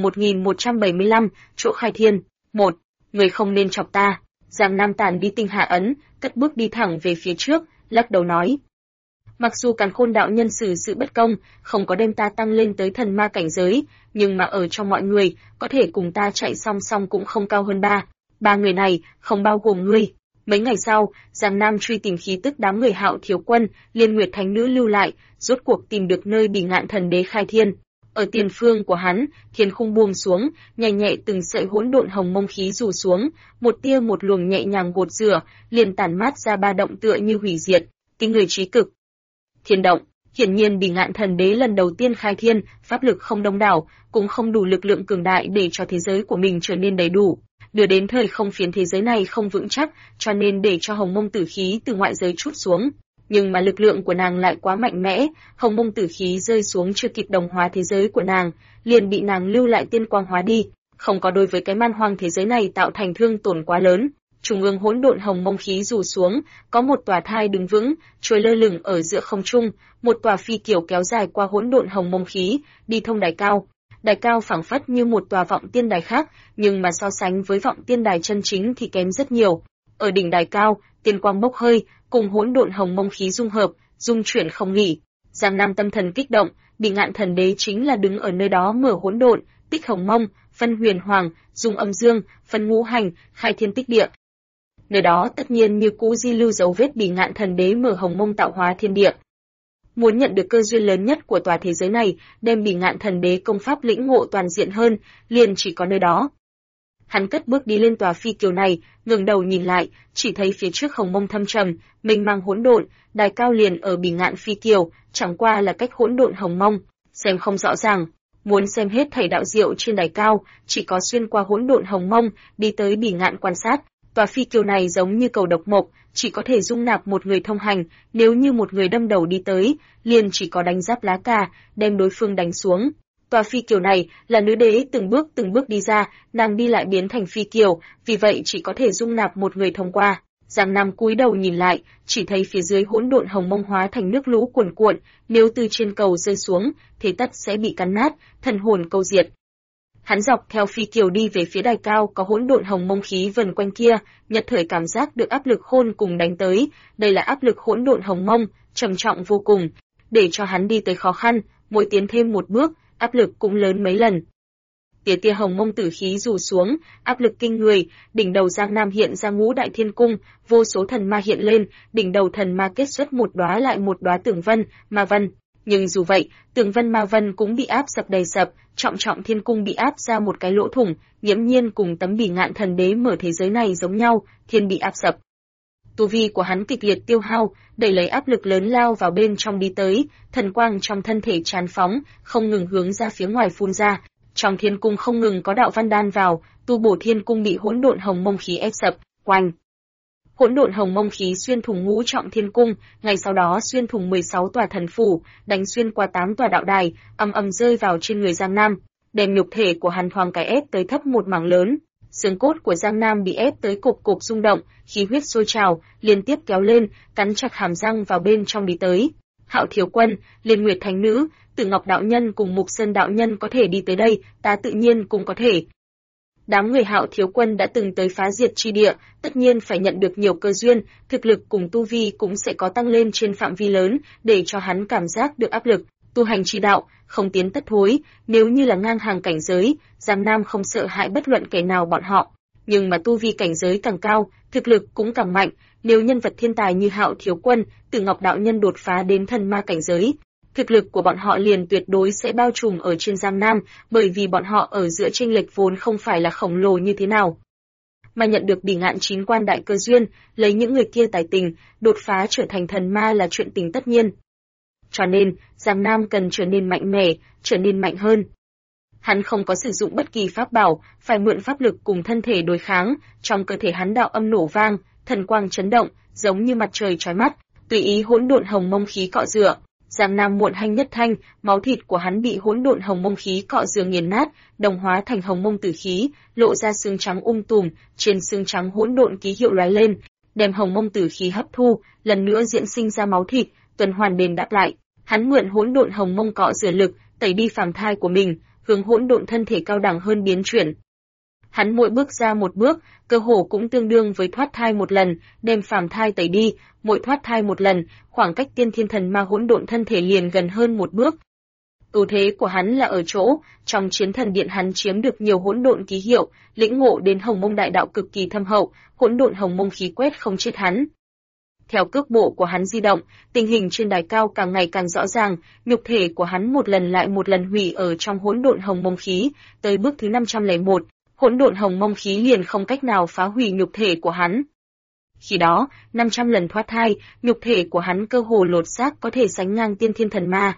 1175, chỗ khai thiên. 1. Người không nên chọc ta. Giang Nam tản đi tinh hà ấn, cất bước đi thẳng về phía trước, lắc đầu nói. Mặc dù Càn Khôn đạo nhân xử sự bất công, không có đem ta tăng lên tới thần ma cảnh giới, nhưng mà ở trong mọi người, có thể cùng ta chạy song song cũng không cao hơn ba người này, không bao gồm ngươi. Mấy ngày sau, Giang Nam truy tìm khí tức đám người Hạo Thiếu Quân, Liên Nguyệt Thánh Nữ lưu lại, rốt cuộc tìm được nơi Bỉ Ngạn Thần Đế khai thiên. Ở tiền phương của hắn, thiên khung buông xuống, nhẹ nhẹ từng sợi hỗn độn hồng mông khí rủ xuống, một tia một luồng nhẹ nhàng gột rửa, liền tản mát ra ba động tựa như hủy diệt, kinh người trí cực. Thiên động, hiển nhiên Bỉ Ngạn Thần Đế lần đầu tiên khai thiên, pháp lực không đông đảo, cũng không đủ lực lượng cường đại để cho thế giới của mình trở nên đầy đủ. Đưa đến thời không phiến thế giới này không vững chắc, cho nên để cho hồng mông tử khí từ ngoại giới trút xuống. Nhưng mà lực lượng của nàng lại quá mạnh mẽ, hồng mông tử khí rơi xuống chưa kịp đồng hóa thế giới của nàng, liền bị nàng lưu lại tiên quang hóa đi, không có đối với cái man hoang thế giới này tạo thành thương tổn quá lớn. Trung ương hỗn độn hồng mông khí rủ xuống, có một tòa thai đứng vững, trôi lơ lửng ở giữa không trung, một tòa phi kiều kéo dài qua hỗn độn hồng mông khí, đi thông đài cao. Đài cao phảng phất như một tòa vọng tiên đài khác, nhưng mà so sánh với vọng tiên đài chân chính thì kém rất nhiều. Ở đỉnh đài cao, tiên quang bốc hơi, cùng hỗn độn hồng mông khí dung hợp, dung chuyển không nghỉ. Giang Nam tâm thần kích động, Bỉ Ngạn Thần Đế chính là đứng ở nơi đó mở hỗn độn, tích hồng mông, phân huyền hoàng, dung âm dương, phân ngũ hành, khai thiên tích địa. Nơi đó tất nhiên như cũ di lưu dấu vết Bỉ Ngạn Thần Đế mở hồng mông tạo hóa thiên địa. Muốn nhận được cơ duyên lớn nhất của tòa thế giới này, đem Bỉ Ngạn Thần Đế công pháp lĩnh ngộ toàn diện hơn, liền chỉ có nơi đó. Hắn cất bước đi lên tòa phi kiều này, ngẩng đầu nhìn lại, chỉ thấy phía trước hồng mông thâm trầm, mênh mang hỗn độn, đài cao liền ở Bỉ Ngạn phi kiều, chẳng qua là cách hỗn độn hồng mông, xem không rõ ràng. Muốn xem hết thảy đạo diệu trên đài cao, chỉ có xuyên qua hỗn độn hồng mông, đi tới Bỉ Ngạn quan sát. Tòa phi kiều này giống như cầu độc mộc, chỉ có thể dung nạp một người thông hành, nếu như một người đâm đầu đi tới, liền chỉ có đánh giáp lá cà, đem đối phương đánh xuống. Tòa phi kiều này là nữ đế từng bước đi ra, nàng đi lại biến thành phi kiều, vì vậy chỉ có thể dung nạp một người thông qua. Giang Nam cúi đầu nhìn lại, chỉ thấy phía dưới hỗn độn hồng mông hóa thành nước lũ cuồn cuộn, nếu từ trên cầu rơi xuống, thế tất sẽ bị cắn nát, thần hồn câu diệt. Hắn dọc theo phi kiều đi về phía đài cao có hỗn độn hồng mông khí vần quanh kia, nhất thời cảm giác được áp lực khôn cùng đánh tới, đây là áp lực hỗn độn hồng mông, trầm trọng vô cùng, để cho hắn đi tới khó khăn, mỗi tiến thêm một bước, áp lực cũng lớn mấy lần. Tia hồng mông tử khí rủ xuống, áp lực kinh người, đỉnh đầu Giang Nam hiện ra ngũ đại thiên cung, vô số thần ma hiện lên, đỉnh đầu thần ma kết xuất một đóa lại một đóa tưởng vân, ma vân. Nhưng dù vậy, tường vân ma vân cũng bị áp sập đầy sập, trọng trọng thiên cung bị áp ra một cái lỗ thủng, nghiễm nhiên cùng tấm bỉ ngạn thần đế mở thế giới này giống nhau, thiên bị áp sập. Tu vi của hắn kịch liệt tiêu hao, đẩy lấy áp lực lớn lao vào bên trong đi tới, thần quang trong thân thể tràn phóng, không ngừng hướng ra phía ngoài phun ra. Trong thiên cung không ngừng có đạo văn đan vào, tu bổ thiên cung bị hỗn độn hồng mông khí ép sập, oanh. Hỗn độn hồng mông khí xuyên thủng ngũ trọng thiên cung, ngay sau đó xuyên thủng 16 tòa thần phủ, đánh xuyên qua 8 tòa đạo đài, ầm ầm rơi vào trên người Giang Nam, đem nhục thể của hắn thoáng cái ép tới thấp một mảng lớn. Xương cốt của Giang Nam bị ép tới cộp cộp rung động, khí huyết sôi trào, liên tiếp kéo lên, cắn chặt hàm răng vào bên trong đi tới. Hạo Thiếu Quân, Liên Nguyệt Thánh Nữ, Tử Ngọc đạo nhân cùng Mục Sơn đạo nhân có thể đi tới đây, ta tự nhiên cũng có thể. Đám người Hạo Thiếu Quân đã từng tới phá diệt chi địa, tất nhiên phải nhận được nhiều cơ duyên, thực lực cùng tu vi cũng sẽ có tăng lên trên phạm vi lớn, để cho hắn cảm giác được áp lực. Tu hành chi đạo, không tiến tất thối, nếu như là ngang hàng cảnh giới, Giang Nam không sợ hãi bất luận kẻ nào bọn họ. Nhưng mà tu vi cảnh giới càng cao, thực lực cũng càng mạnh, nếu nhân vật thiên tài như Hạo Thiếu Quân, Tử Ngọc đạo nhân đột phá đến thần ma cảnh giới, thực lực của bọn họ liền tuyệt đối sẽ bao trùm ở trên Giang Nam, bởi vì bọn họ ở giữa chênh lệch vốn không phải là khổng lồ như thế nào. Mà nhận được bỉ ngạn chín quan đại cơ duyên, lấy những người kia tài tình, đột phá trở thành thần ma là chuyện tình tất nhiên. Cho nên, Giang Nam cần trở nên mạnh mẽ, trở nên mạnh hơn. Hắn không có sử dụng bất kỳ pháp bảo, phải mượn pháp lực cùng thân thể đối kháng, trong cơ thể hắn đạo âm nổ vang, thần quang chấn động, giống như mặt trời chói mắt, tùy ý hỗn độn hồng mông khí cọ rửa. Giang Nam muộn hanh nhất thanh, máu thịt của hắn bị hỗn độn hồng mông khí cọ rửa nghiền nát, đồng hóa thành hồng mông tử khí, lộ ra xương trắng tùm, trên xương trắng hỗn độn ký hiệu lóe lên, đem hồng mông tử khí hấp thu, lần nữa diễn sinh ra máu thịt, tuần hoàn đền đáp lại. Hắn mượn hỗn độn hồng mông cọ rửa lực, tẩy đi phàm thai của mình, hướng hỗn độn thân thể cao đẳng hơn biến chuyển. Hắn mỗi bước ra một bước, cơ hồ cũng tương đương với thoát thai một lần, đem phàm thai tẩy đi, mỗi thoát thai một lần, khoảng cách tiên thiên thần ma hỗn độn thân thể liền gần hơn một bước. Ưu thế của hắn là ở chỗ, trong chiến thần điện hắn chiếm được nhiều hỗn độn ký hiệu, lĩnh ngộ đến hồng mông đại đạo cực kỳ thâm hậu, hỗn độn hồng mông khí quét không chết hắn. Theo cước bộ của hắn di động, tình hình trên đài cao càng ngày càng rõ ràng, nhục thể của hắn một lần lại một lần hủy ở trong hỗn độn hồng mông khí, tới bước thứ 501, hỗn độn hồng mông khí liền không cách nào phá hủy nhục thể của hắn. Khi đó, 500 lần thoát thai, nhục thể của hắn cơ hồ lột xác có thể sánh ngang tiên thiên thần ma.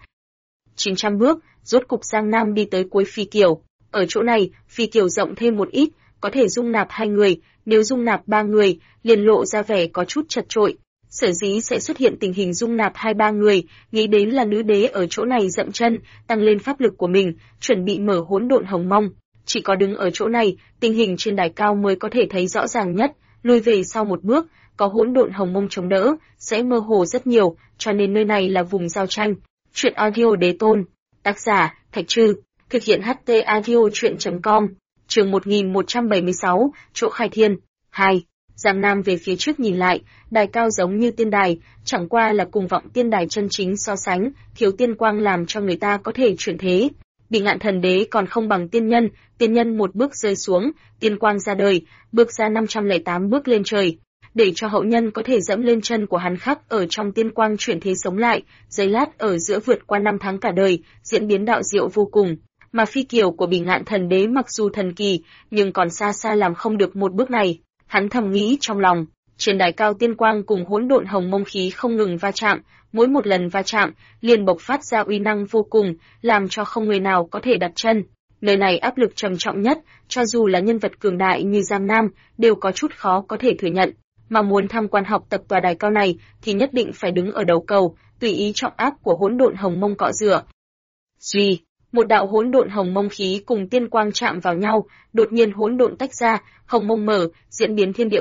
900 bước, rốt cục Giang Nam đi tới cuối phi kiều. Ở chỗ này, phi kiều rộng thêm một ít, có thể dung nạp 2 người, nếu dung nạp 3 người, liền lộ ra vẻ có chút chật chội. Sở dĩ sẽ xuất hiện tình hình dung nạp 2-3 người, nghĩ đến là nữ đế ở chỗ này dậm chân, tăng lên pháp lực của mình, chuẩn bị mở hỗn độn hồng mông. Chỉ có đứng ở chỗ này, tình hình trên đài cao mới có thể thấy rõ ràng nhất, lùi về sau một bước, có hỗn độn hồng mông chống đỡ, sẽ mơ hồ rất nhiều, cho nên nơi này là vùng giao tranh. Truyện audio đế tôn, tác giả, Thạch Trư, thực hiện HT audio truyện.com, chương 1176, chỗ khai thiên, 2. Giang Nam về phía trước nhìn lại, đài cao giống như tiên đài, chẳng qua là cùng vọng tiên đài chân chính so sánh, thiếu tiên quang làm cho người ta có thể chuyển thế. Bỉ ngạn thần đế còn không bằng tiên nhân một bước rơi xuống, tiên quang ra đời, bước ra 508 bước lên trời, để cho hậu nhân có thể dẫm lên chân của hắn khắc ở trong tiên quang chuyển thế sống lại, giây lát ở giữa vượt qua 5 tháng cả đời, diễn biến đạo diệu vô cùng. Mà phi kiều của bỉ ngạn thần đế mặc dù thần kỳ, nhưng còn xa xa làm không được một bước này. Hắn thầm nghĩ trong lòng, trên đài cao tiên quang cùng hỗn độn hồng mông khí không ngừng va chạm, mỗi một lần va chạm, liền bộc phát ra uy năng vô cùng, làm cho không người nào có thể đặt chân. Nơi này áp lực trầm trọng nhất, cho dù là nhân vật cường đại như Giang Nam, đều có chút khó có thể thừa nhận. Mà muốn tham quan học tập tòa đài cao này, thì nhất định phải đứng ở đầu cầu, tùy ý trọng áp của hỗn độn hồng mông cọ rửa. Duy, một đạo hỗn độn hồng mông khí cùng tiên quang chạm vào nhau, đột nhiên hỗn độn tách ra, hồng mông mở, diễn biến thiên địa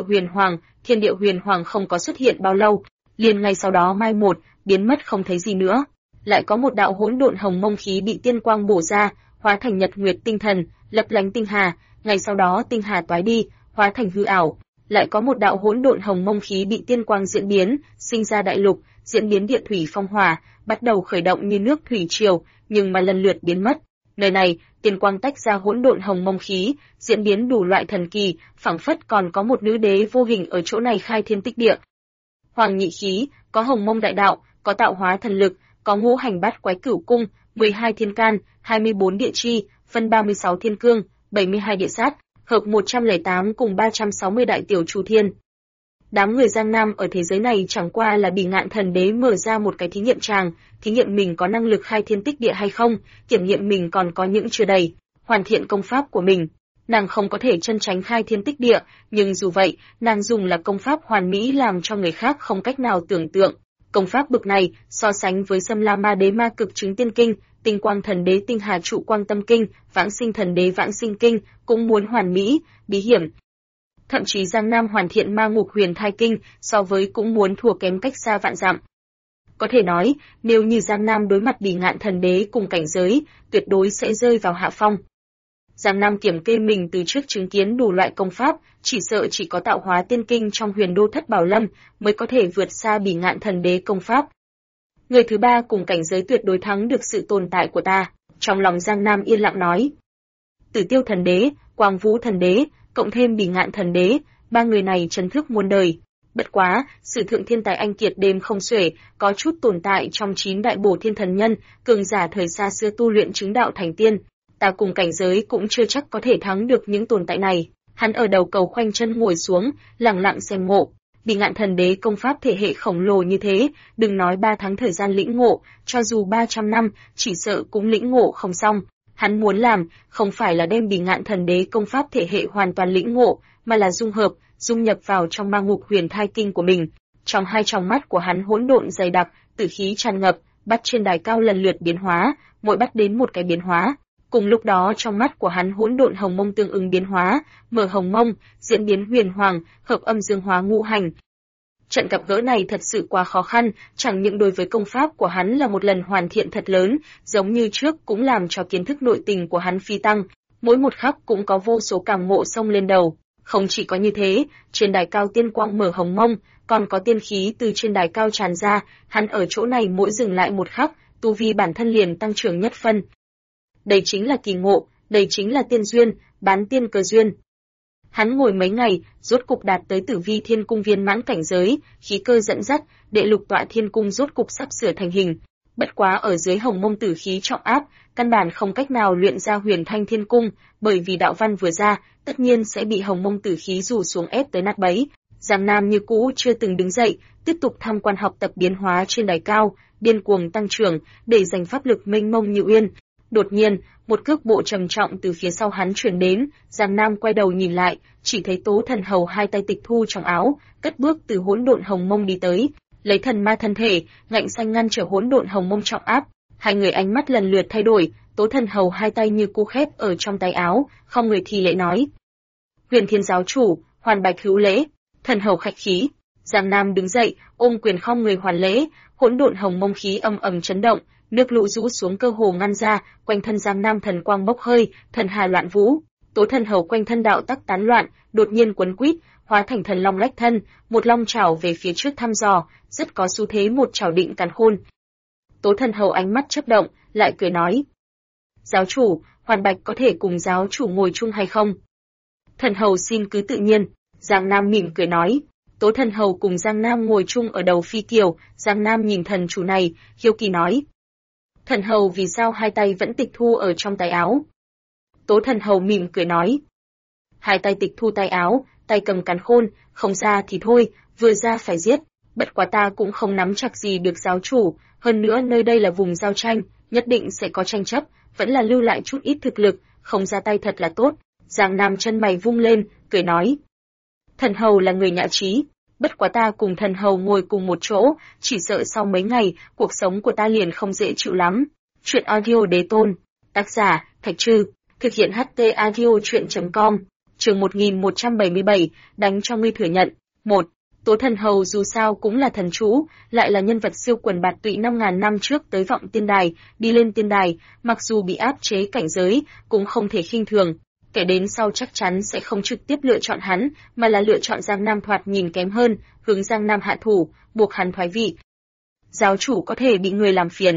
huyền hoàng không có xuất hiện bao lâu, liền ngay sau đó mai một, biến mất không thấy gì nữa. Lại có một đạo hỗn độn hồng mông khí bị tiên quang bổ ra, hóa thành nhật nguyệt tinh thần, lấp lánh tinh hà, ngay sau đó tinh hà toái đi, hóa thành hư ảo. Lại có một đạo hỗn độn hồng mông khí bị tiên quang diễn biến, sinh ra đại lục, diễn biến địa thủy phong hỏa, bắt đầu khởi động như nước thủy triều, nhưng mà lần lượt biến mất. Nơi này, tiên quang tách ra hỗn độn hồng mông khí, diễn biến đủ loại thần kỳ, phảng phất còn có một nữ đế vô hình ở chỗ này khai thiên tích địa. Hoàng nhị khí, có hồng mông đại đạo, có tạo hóa thần lực, có ngũ hành bát quái cửu cung, 12 thiên can, 24 địa chi, phân 36 thiên cương, 72 địa sát, hợp 108 cùng 360 đại tiểu chu thiên. Đám người Giang Nam ở thế giới này chẳng qua là Bỉ Ngạn Thần Đế mở ra một cái thí nghiệm tràng, thí nghiệm mình có năng lực khai thiên tích địa hay không, kiểm nghiệm mình còn có những chưa đầy, hoàn thiện công pháp của mình. Nàng không có thể chân tránh khai thiên tích địa, nhưng dù vậy, nàng dùng là công pháp hoàn mỹ làm cho người khác không cách nào tưởng tượng. Công pháp bực này, so sánh với Xâm La Ma Đế Ma Cực Chứng Tiên Kinh, Tinh Quang Thần Đế Tinh Hà Trụ Quang Tâm Kinh, Vãng Sinh Thần Đế Vãng Sinh Kinh, cũng muốn hoàn mỹ, bí hiểm. Thậm chí Giang Nam hoàn thiện Ma Ngục Huyền Thai Kinh, so với cũng muốn thua kém cách xa vạn dặm. Có thể nói, nếu như Giang Nam đối mặt Bỉ Ngạn Thần Đế cùng cảnh giới, tuyệt đối sẽ rơi vào hạ phong. Giang Nam kiểm kê mình từ trước chứng kiến đủ loại công pháp, chỉ sợ chỉ có Tạo Hóa Tiên Kinh trong Huyền Đô Thất Bảo Lâm mới có thể vượt xa Bỉ Ngạn Thần Đế công pháp. Người thứ ba cùng cảnh giới tuyệt đối thắng được sự tồn tại của ta, trong lòng Giang Nam yên lặng nói. Tử Tiêu Thần Đế, Quang Vũ Thần Đế, cộng thêm Bỉ Ngạn Thần Đế, ba người này trấn thức muôn đời. Bất quá, sử thượng thiên tài anh kiệt đêm không xuể, có chút tồn tại trong 9 đại bổ thiên thần nhân, cường giả thời xa xưa tu luyện chứng đạo thành tiên. Ta cùng cảnh giới cũng chưa chắc có thể thắng được những tồn tại này. Hắn ở đầu cầu khoanh chân ngồi xuống, lặng lặng xem ngộ. Bỉ Ngạn Thần Đế công pháp thể hệ khổng lồ như thế, đừng nói 3 tháng thời gian lĩnh ngộ, cho dù 300 năm, chỉ sợ cũng lĩnh ngộ không xong. Hắn muốn làm, không phải là đem Bỉ Ngạn Thần Đế công pháp thể hệ hoàn toàn lĩnh ngộ, mà là dung hợp, dung nhập vào trong Ma Ngục Huyền Thai Kinh của mình. Trong hai tròng mắt của hắn hỗn độn dày đặc, tử khí tràn ngập, bắt trên đài cao lần lượt biến hóa, mỗi bắt đến một cái biến hóa. Cùng lúc đó trong mắt của hắn hỗn độn hồng mông tương ứng biến hóa, mở hồng mông, diễn biến huyền hoàng, hợp âm dương hóa ngũ hành. Trận gặp gỡ này thật sự quá khó khăn, chẳng những đối với công pháp của hắn là một lần hoàn thiện thật lớn, giống như trước cũng làm cho kiến thức nội tình của hắn phi tăng, mỗi một khắc cũng có vô số cảm ngộ xông lên đầu. Không chỉ có như thế, trên đài cao tiên quang mở hồng mông, còn có tiên khí từ trên đài cao tràn ra, hắn ở chỗ này mỗi dừng lại một khắc, tu vi bản thân liền tăng trưởng nhất phân. Đây chính là kỳ ngộ, đây chính là tiên duyên, bán tiên cơ duyên. Hắn ngồi mấy ngày, rốt cục đạt tới Tử Vi Thiên Cung viên mãn cảnh giới, khí cơ dẫn dắt, Đệ Lục Tọa Thiên Cung rốt cục sắp sửa thành hình. Bất quá ở dưới hồng mông tử khí trọng áp, căn bản không cách nào luyện ra Huyền Thanh Thiên Cung, bởi vì đạo văn vừa ra, tất nhiên sẽ bị hồng mông tử khí rủ xuống ép tới nát bấy. Giang Nam như cũ chưa từng đứng dậy, tiếp tục tham quan học tập biến hóa trên đài cao, điên cuồng tăng trưởng, để dành pháp lực mênh mông như uyên. Đột nhiên, một cước bộ trầm trọng từ phía sau hắn truyền đến, Giang Nam quay đầu nhìn lại, chỉ thấy Tố Thần Hầu hai tay tịch thu trong áo, cất bước từ hỗn độn hồng mông đi tới, lấy thần ma thân thể, ngạnh xanh ngăn trở hỗn độn hồng mông trọng áp. Hai người ánh mắt lần lượt thay đổi, Tố Thần Hầu hai tay như cu khép ở trong tay áo, không người thì lễ nói: Huyền Thiên giáo chủ, hoàn bạch hữu lễ. Thần Hầu khách khí. Giang Nam đứng dậy, ôm quyền không người hoàn lễ, hỗn độn hồng mông khí ầm ầm chấn động. Nước lũ rũ xuống cơ hồ ngăn ra, quanh thân Giang Nam thần quang bốc hơi, thần hà loạn vũ. Tố Thần Hầu quanh thân đạo tắc tán loạn, đột nhiên quấn quýt, hóa thành thần long lách thân, một long chảo về phía trước thăm dò, rất có xu thế một chảo định càn khôn. Tố Thần Hầu ánh mắt chớp động, lại cười nói: Giáo chủ, Hoàn Bạch có thể cùng giáo chủ ngồi chung hay không? Thần Hầu xin cứ tự nhiên. Giang Nam mỉm cười nói. Tố Thần Hầu cùng Giang Nam ngồi chung ở đầu phi kiều, Giang Nam nhìn thần chủ này, hiếu kỳ nói: Thần Hầu vì sao hai tay vẫn tịch thu ở trong tay áo? Tố Thần Hầu mỉm cười nói: Hai tay tịch thu tay áo, tay cầm càn khôn, không ra thì thôi, vừa ra phải giết. Bất quá ta cũng không nắm chắc gì được giáo chủ, hơn nữa nơi đây là vùng giao tranh, nhất định sẽ có tranh chấp, vẫn là lưu lại chút ít thực lực, không ra tay thật là tốt. Giang Nam chân mày vung lên, cười nói: Thần Hầu là người nhã trí, bất quá ta cùng Thần Hầu ngồi cùng một chỗ, chỉ sợ sau mấy ngày, cuộc sống của ta liền không dễ chịu lắm. Chuyện audio Đế Tôn, tác giả Thạch Trư, thực hiện HT audio truyện.com, chương 1177, đánh cho ngươi thừa nhận. 1. Tố Thần Hầu dù sao cũng là thần chủ, lại là nhân vật siêu quần bạt tụy 5.000 năm trước tới vọng tiên đài, đi lên tiên đài, mặc dù bị áp chế cảnh giới, cũng không thể khinh thường. Kẻ đến sau chắc chắn sẽ không trực tiếp lựa chọn hắn, mà là lựa chọn Giang Nam thoạt nhìn kém hơn, hướng Giang Nam hạ thủ, buộc hắn thoái vị. Giáo chủ có thể bị người làm phiền.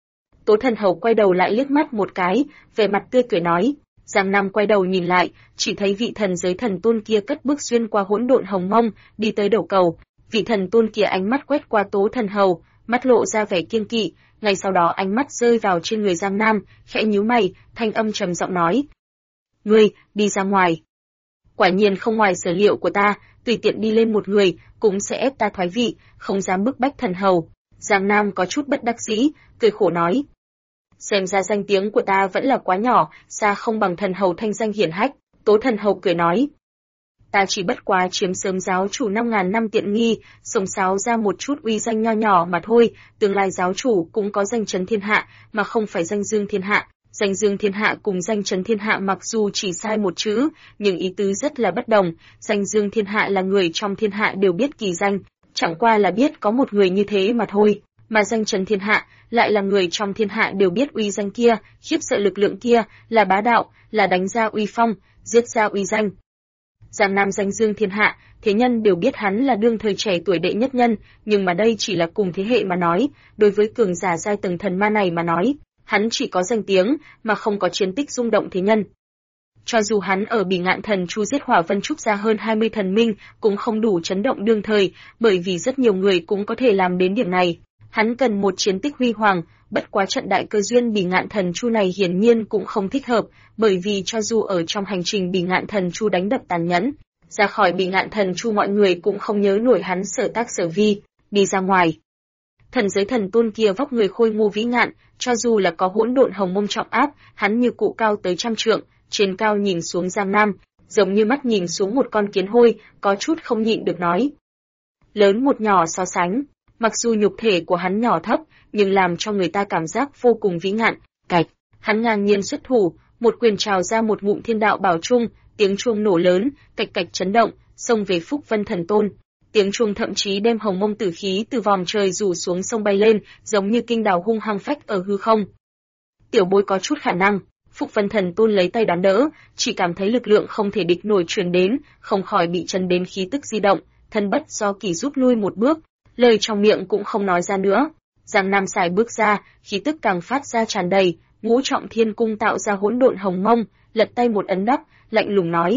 Tố Thần Hầu quay đầu lại liếc mắt một cái, vẻ mặt tươi cười nói. Giang Nam quay đầu nhìn lại, chỉ thấy vị thần giới thần tôn kia cất bước xuyên qua hỗn độn hồng mông, đi tới đầu cầu. Vị thần tôn kia ánh mắt quét qua Tố Thần Hầu, mắt lộ ra vẻ kiêng kỵ, ngay sau đó ánh mắt rơi vào trên người Giang Nam, khẽ nhíu mày, thanh âm trầm giọng nói: "Ngươi, đi ra ngoài." Quả nhiên không ngoài sở liệu của ta, tùy tiện đi lên một người, cũng sẽ ép ta thoái vị, không dám bức bách thần hầu. Giang Nam có chút bất đắc dĩ, cười khổ nói: "Xem ra danh tiếng của ta vẫn là quá nhỏ, xa không bằng thần hầu thanh danh hiển hách." Tố thần hầu cười nói: "Ta chỉ bất quá chiếm sớm giáo chủ 5.000 năm tiện nghi, sồng sáo ra một chút uy danh nho nhỏ mà thôi, tương lai giáo chủ cũng có danh chấn thiên hạ, mà không phải danh dương thiên hạ." Danh dương thiên hạ cùng danh chấn thiên hạ mặc dù chỉ sai một chữ, nhưng ý tứ rất là bất đồng. Danh dương thiên hạ là người trong thiên hạ đều biết kỳ danh, chẳng qua là biết có một người như thế mà thôi. Mà danh chấn thiên hạ lại là người trong thiên hạ đều biết uy danh kia, khiếp sợ lực lượng kia, là bá đạo, là đánh ra uy phong, giết ra uy danh. Giang Nam danh dương thiên hạ, thế nhân đều biết hắn là đương thời trẻ tuổi đệ nhất nhân, nhưng mà đây chỉ là cùng thế hệ mà nói, đối với cường giả giai tầng thần ma này mà nói, hắn chỉ có danh tiếng, mà không có chiến tích rung động thế nhân. Cho dù hắn ở Bỉ Ngạn Thần Chu giết Hỏa Vân Trúc ra hơn 20 thần minh, cũng không đủ chấn động đương thời, bởi vì rất nhiều người cũng có thể làm đến điểm này. Hắn cần một chiến tích huy hoàng, bất quá trận đại cơ duyên Bỉ Ngạn Thần Chu này hiển nhiên cũng không thích hợp, bởi vì cho dù ở trong hành trình Bỉ Ngạn Thần Chu đánh đập tàn nhẫn, ra khỏi Bỉ Ngạn Thần Chu mọi người cũng không nhớ nổi hắn sở tác sở vi, đi ra ngoài. Thần giới thần tôn kia vóc người khôi ngô vĩ ngạn, cho dù là có hỗn độn hồng mông trọng áp, hắn như cụ cao tới 100 trượng, trên cao nhìn xuống Giang Nam, giống như mắt nhìn xuống một con kiến hôi, có chút không nhịn được nói: lớn một nhỏ so sánh, mặc dù nhục thể của hắn nhỏ thấp, nhưng làm cho người ta cảm giác vô cùng vĩ ngạn. Cạch, hắn ngang nhiên xuất thủ, một quyền trào ra một ngụm thiên đạo bảo trung, tiếng chuông nổ lớn, cạch cạch chấn động, xông về Phúc Vân Thần Tôn. Tiếng chuông thậm chí đem hồng mông tử khí từ vòm trời rủ xuống sông bay lên, giống như kinh đào hung hăng phách ở hư không. Tiểu bối có chút khả năng, Phúc Vân Thần Tôn lấy tay đón đỡ, chỉ cảm thấy lực lượng không thể địch nổi truyền đến, không khỏi bị chấn đến khí tức di động, thân bất do kỳ rút lui một bước, lời trong miệng cũng không nói ra nữa. Giang Nam xài bước ra, khí tức càng phát ra tràn đầy, Ngũ Trọng Thiên Cung tạo ra hỗn độn hồng mông, lật tay một ấn đắp, lạnh lùng nói: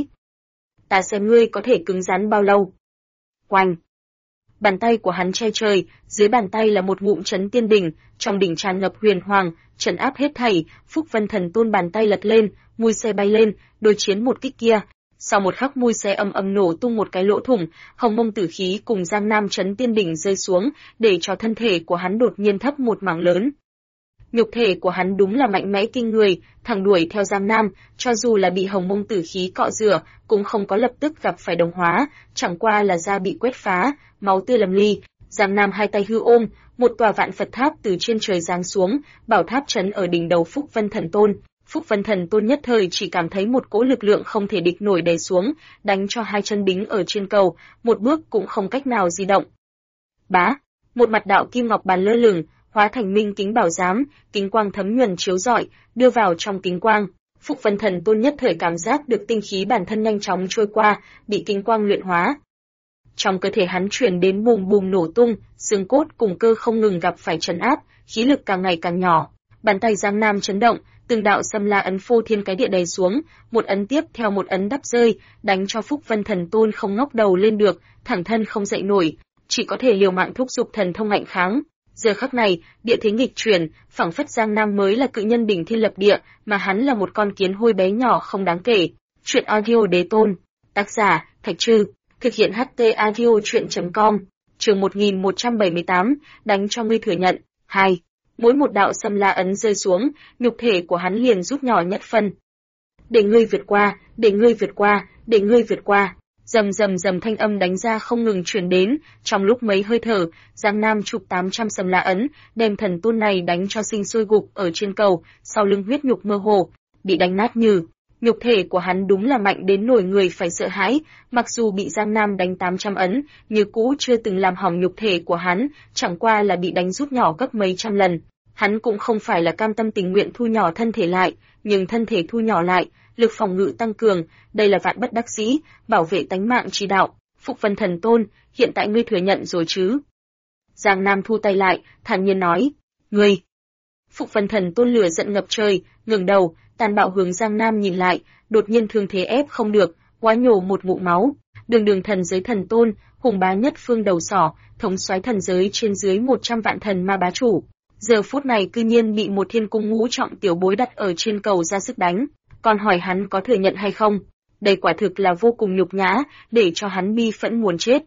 ta xem ngươi có thể cứng rắn bao lâu. Oanh! Bàn tay của hắn che trời, dưới bàn tay là một ngụm chấn tiên đỉnh, trong đỉnh tràn ngập huyền hoàng, trấn áp hết thảy. Phúc Vân Thần Tôn bàn tay lật lên, mui xe bay lên, đối chiến một kích kia. Sau một khắc mui xe ầm ầm nổ tung một cái lỗ thủng, hồng mông tử khí cùng Giang Nam chấn tiên đỉnh rơi xuống, để cho thân thể của hắn đột nhiên thấp một mảng lớn. Nhục thể của hắn đúng là mạnh mẽ kinh người, thẳng đuổi theo Giang Nam, cho dù là bị hồng mông tử khí cọ rửa, cũng không có lập tức gặp phải đồng hóa, chẳng qua là da bị quét phá, máu tươi lầm ly. Giang Nam hai tay hư ôm, một tòa vạn Phật tháp từ trên trời giáng xuống, bảo tháp trấn ở đỉnh đầu Phúc Vân Thần Tôn. Phúc Vân Thần Tôn nhất thời chỉ cảm thấy một cỗ lực lượng không thể địch nổi đè xuống, đánh cho hai chân đính ở trên cầu, một bước cũng không cách nào di động. Bá, một mặt đạo kim ngọc bàn lơ lửng, hóa thành minh kính bảo giám, kính quang thấm nhuần chiếu rọi, đưa vào trong kính quang. Phúc Vân Thần Tôn nhất thời cảm giác được tinh khí bản thân nhanh chóng trôi qua, bị kính quang luyện hóa. Trong cơ thể hắn truyền đến bùm bùm nổ tung, xương cốt cùng cơ không ngừng gặp phải trấn áp, khí lực càng ngày càng nhỏ. Bàn tay Giang Nam chấn động, từng đạo xâm la ấn phô thiên cái địa đầy xuống, một ấn tiếp theo một ấn đắp rơi, đánh cho Phúc Vân Thần Tôn không ngóc đầu lên được, thẳng thân không dậy nổi, chỉ có thể liều mạng thúc giục thần thông ngạnh kháng. Giờ khắc này, địa thế nghịch chuyển, phảng phất Giang Nam mới là cự nhân đỉnh thiên lập địa, mà hắn là một con kiến hôi bé nhỏ không đáng kể. Truyện audio đế tôn, tác giả Thạch Trư, thực hiện HT audio truyện.com, chương 1178, đánh cho ngươi thừa nhận. 2. Mỗi một đạo xâm la ấn rơi xuống, nhục thể của hắn liền rút nhỏ nhất phân. Để ngươi vượt qua, để ngươi vượt qua, để ngươi vượt qua. Rầm rầm rầm thanh âm đánh ra không ngừng truyền đến, trong lúc mấy hơi thở, Giang Nam chụp 800 xâm la ấn, đem thần tôn này đánh cho sinh sôi gục ở trên cầu, sau lưng huyết nhục mơ hồ, bị đánh nát như. Nhục thể của hắn đúng là mạnh đến nổi người phải sợ hãi, mặc dù bị Giang Nam đánh 800 ấn, như cũ chưa từng làm hỏng nhục thể của hắn, chẳng qua là bị đánh rút nhỏ gấp mấy trăm lần. Hắn cũng không phải là cam tâm tình nguyện thu nhỏ thân thể lại, nhưng thân thể thu nhỏ lại, lực phòng ngự tăng cường, đây là vạn bất đắc dĩ, bảo vệ tánh mạng chi đạo. Phúc Vân Thần Tôn, hiện tại ngươi thừa nhận rồi chứ? Giang Nam thu tay lại, thản nhiên nói, ngươi. Phúc Vân Thần Tôn lửa giận ngập trời, ngẩng đầu, tàn bạo hướng Giang Nam nhìn lại, đột nhiên thương thế ép không được, quá nhổ một ngụm máu. đường đường thần giới thần tôn, hùng bá nhất phương đầu sỏ, thống soái thần giới trên dưới 100 vạn thần ma bá chủ. Giờ phút này cư nhiên bị một thiên cung ngũ trọng tiểu bối đặt ở trên cầu ra sức đánh, còn hỏi hắn có thừa nhận hay không. Đây quả thực là vô cùng nhục nhã, để cho hắn bi phẫn muốn chết.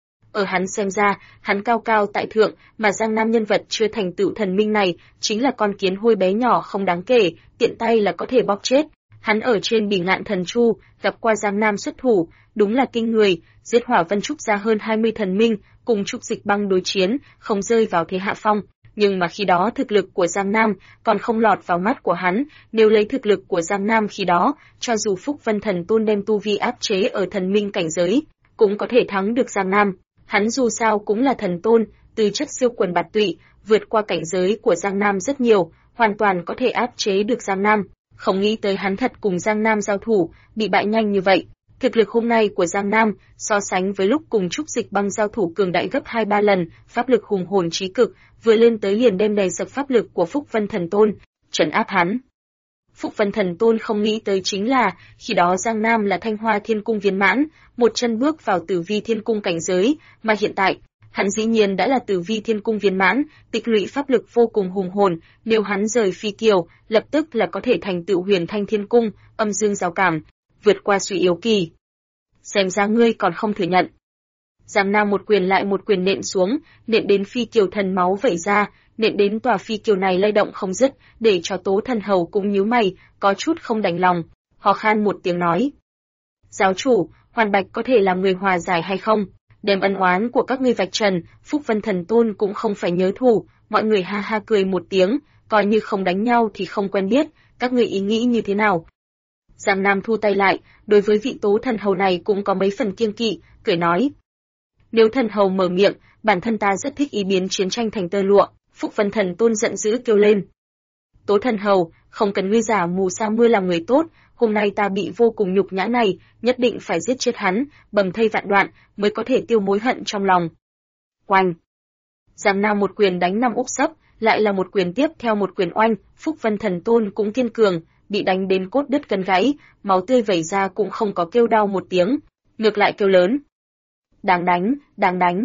Ở hắn xem ra, hắn cao cao tại thượng, mà Giang Nam nhân vật chưa thành tựu thần minh này, chính là con kiến hôi bé nhỏ không đáng kể, tiện tay là có thể bóp chết. Hắn ở trên Bỉ Ngạn Thần Chu, gặp qua Giang Nam xuất thủ, đúng là kinh người, giết Hỏa Vân Trúc ra hơn 20 thần minh, cùng Trúc Dịch Băng đối chiến, không rơi vào thế hạ phong. Nhưng mà khi đó thực lực của Giang Nam còn không lọt vào mắt của hắn, nếu lấy thực lực của Giang Nam khi đó, cho dù Phúc Vân Thần Tôn đem tu vi áp chế ở thần minh cảnh giới, cũng có thể thắng được Giang Nam. Hắn dù sao cũng là thần tôn, tư chất siêu quần bạt tụy, vượt qua cảnh giới của Giang Nam rất nhiều, hoàn toàn có thể áp chế được Giang Nam. Không nghĩ tới hắn thật cùng Giang Nam giao thủ, bị bại nhanh như vậy. Thực lực hôm nay của Giang Nam, so sánh với lúc cùng Trúc Dịch Băng giao thủ cường đại gấp 2-3 lần, pháp lực hùng hồn chí cực, vừa lên tới liền đem đè sập pháp lực của Phúc Vân Thần Tôn, trấn áp hắn. Phúc Vân Thần Tôn không nghĩ tới chính là, khi đó Giang Nam là Thanh Hoa Thiên Cung viên mãn, một chân bước vào Tử Vi Thiên Cung cảnh giới, mà hiện tại, hắn dĩ nhiên đã là Tử Vi Thiên Cung viên mãn, tích lũy pháp lực vô cùng hùng hồn, nếu hắn rời phi kiều, lập tức là có thể thành tựu Huyền Thanh Thiên Cung, âm dương giao cảm, vượt qua Suy Yếu Kỳ. Xem ra ngươi còn không thừa nhận. Giang Nam một quyền lại một quyền nện xuống, nện đến phi kiều thần máu vẩy ra, nện đến tòa phi kiều này lay động không dứt, để cho Tố Thần Hầu cũng nhíu mày, có chút không đành lòng, ho khan một tiếng nói: "Giáo chủ, Hoàn Bạch có thể làm người hòa giải hay không? Đem ân oán của các ngươi vạch trần." Phúc Vân Thần Tôn cũng không phải nhớ thù, mọi người ha ha cười một tiếng, coi như không đánh nhau thì không quen biết, các ngươi ý nghĩ như thế nào? Giang Nam thu tay lại, đối với vị Tố Thần Hầu này cũng có mấy phần kiêng kỵ, cười nói: "Nếu thần hầu mở miệng, bản thân ta rất thích ý biến chiến tranh thành tơ lụa." Phúc Vân Thần Tôn giận dữ kêu lên: "Tố Thần Hầu, không cần ngươi giả mù sa mưa làm người tốt, hôm nay ta bị vô cùng nhục nhã này, nhất định phải giết chết hắn, bầm thây vạn đoạn, mới có thể tiêu mối hận trong lòng." Oanh! Giang Nam một quyền đánh năm úp sấp, lại là một quyền tiếp theo một quyền oanh, Phúc Vân Thần Tôn cũng kiên cường, bị đánh đến cốt đứt gân gãy, máu tươi vẩy ra cũng không có kêu đau một tiếng, ngược lại kêu lớn: "Đáng đánh, đáng đánh."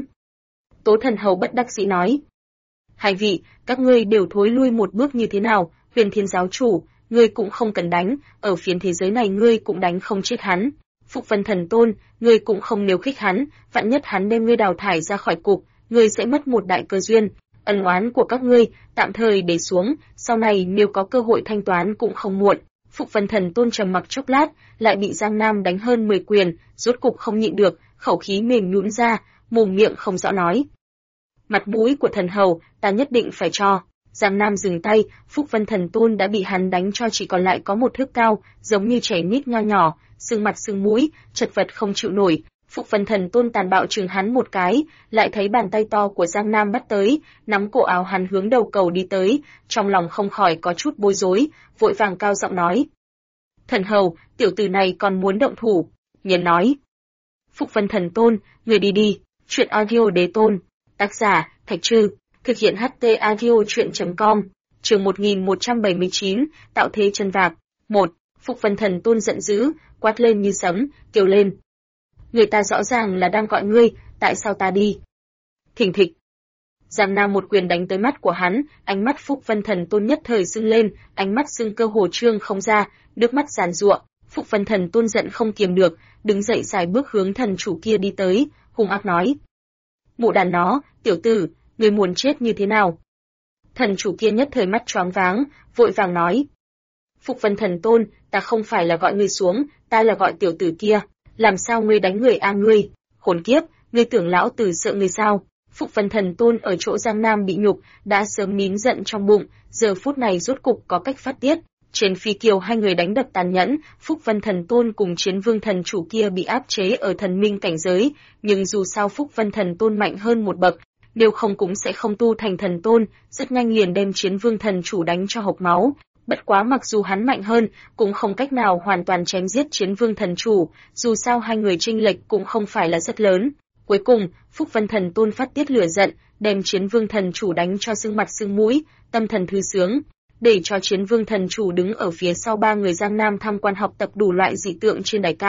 Tố Thần Hầu bất đắc dĩ nói: "Hai vị, các ngươi đều thối lui một bước như thế nào? Huyền Thiên giáo chủ, ngươi cũng không cần đánh, ở phiến thế giới này ngươi cũng đánh không chết hắn. Phúc Vân Thần Tôn, ngươi cũng không nếu khích hắn, vạn nhất hắn đem ngươi đào thải ra khỏi cục, ngươi sẽ mất một đại cơ duyên. Ân oán của các ngươi tạm thời để xuống, sau này nếu có cơ hội thanh toán cũng không muộn." Phúc Vân Thần Tôn trầm mặc chốc lát, lại bị Giang Nam đánh hơn 10 quyền, rốt cục không nhịn được, khẩu khí mềm nhũn ra, mồm miệng không rõ nói: "Mặt mũi của thần hầu, ta nhất định phải cho." Giang Nam dừng tay, Phúc Vân Thần Tôn đã bị hắn đánh cho chỉ còn lại có một thước cao, giống như trẻ nít nho nhỏ, sưng mặt sưng mũi, chật vật không chịu nổi. Phúc Vân Thần Tôn tàn bạo chừng hắn một cái, lại thấy bàn tay to của Giang Nam bắt tới, nắm cổ áo hắn hướng đầu cầu đi tới, trong lòng không khỏi có chút bối rối, vội vàng cao giọng nói: "Thần hầu, tiểu tử này còn muốn động thủ." Nhân nói: "Phúc Vân Thần Tôn, người đi đi." Chuyện audio đế tôn. Tác giả: Thạch Trư. Thực hiện HT audio truyện.com. Chương 1179, tạo thế chân vạc. 1. Phúc Vân Thần Tôn giận dữ, quát lên như sấm, kêu lên: "Người ta rõ ràng là đang gọi ngươi, tại sao ta đi?" Thình thịch. Giang Nam một quyền đánh tới mắt của hắn, ánh mắt Phúc Vân Thần Tôn nhất thời sưng lên, ánh mắt sưng cơ hồ trương không ra, nước mắt giàn giụa. Phúc Vân Thần Tôn giận không kiềm được, đứng dậy xài bước hướng thần chủ kia đi tới, hung ác nói: "Mụ đàn nó, tiểu tử, ngươi muốn chết như thế nào?" Thần chủ kia nhất thời mắt choáng váng, vội vàng nói: "Phúc Vân Thần Tôn, ta không phải là gọi ngươi xuống, ta là gọi tiểu tử kia, làm sao ngươi đánh người a ngươi? Khốn kiếp, ngươi tưởng lão tử sợ ngươi sao?" Phúc Vân Thần Tôn ở chỗ Giang Nam bị nhục, đã sớm nín giận trong bụng, giờ phút này rốt cục có cách phát tiết. Trên phi kiều hai người đánh đập tàn nhẫn, Phúc Vân Thần Tôn cùng Chiến Vương thần chủ kia bị áp chế ở thần minh cảnh giới, nhưng dù sao Phúc Vân Thần Tôn mạnh hơn một bậc, nếu không cũng sẽ không tu thành thần tôn, rất nhanh liền đem Chiến Vương thần chủ đánh cho hộc máu. Bất quá mặc dù hắn mạnh hơn, cũng không cách nào hoàn toàn chém giết Chiến Vương thần chủ, dù sao hai người chênh lệch cũng không phải là rất lớn. Cuối cùng, Phúc Vân Thần Tôn phát tiết lửa giận, đem Chiến Vương thần chủ đánh cho sưng mặt sưng mũi, tâm thần thư sướng, để cho Chiến Vương thần chủ đứng ở phía sau ba người Giang Nam tham quan học tập đủ loại dị tượng trên đài cao.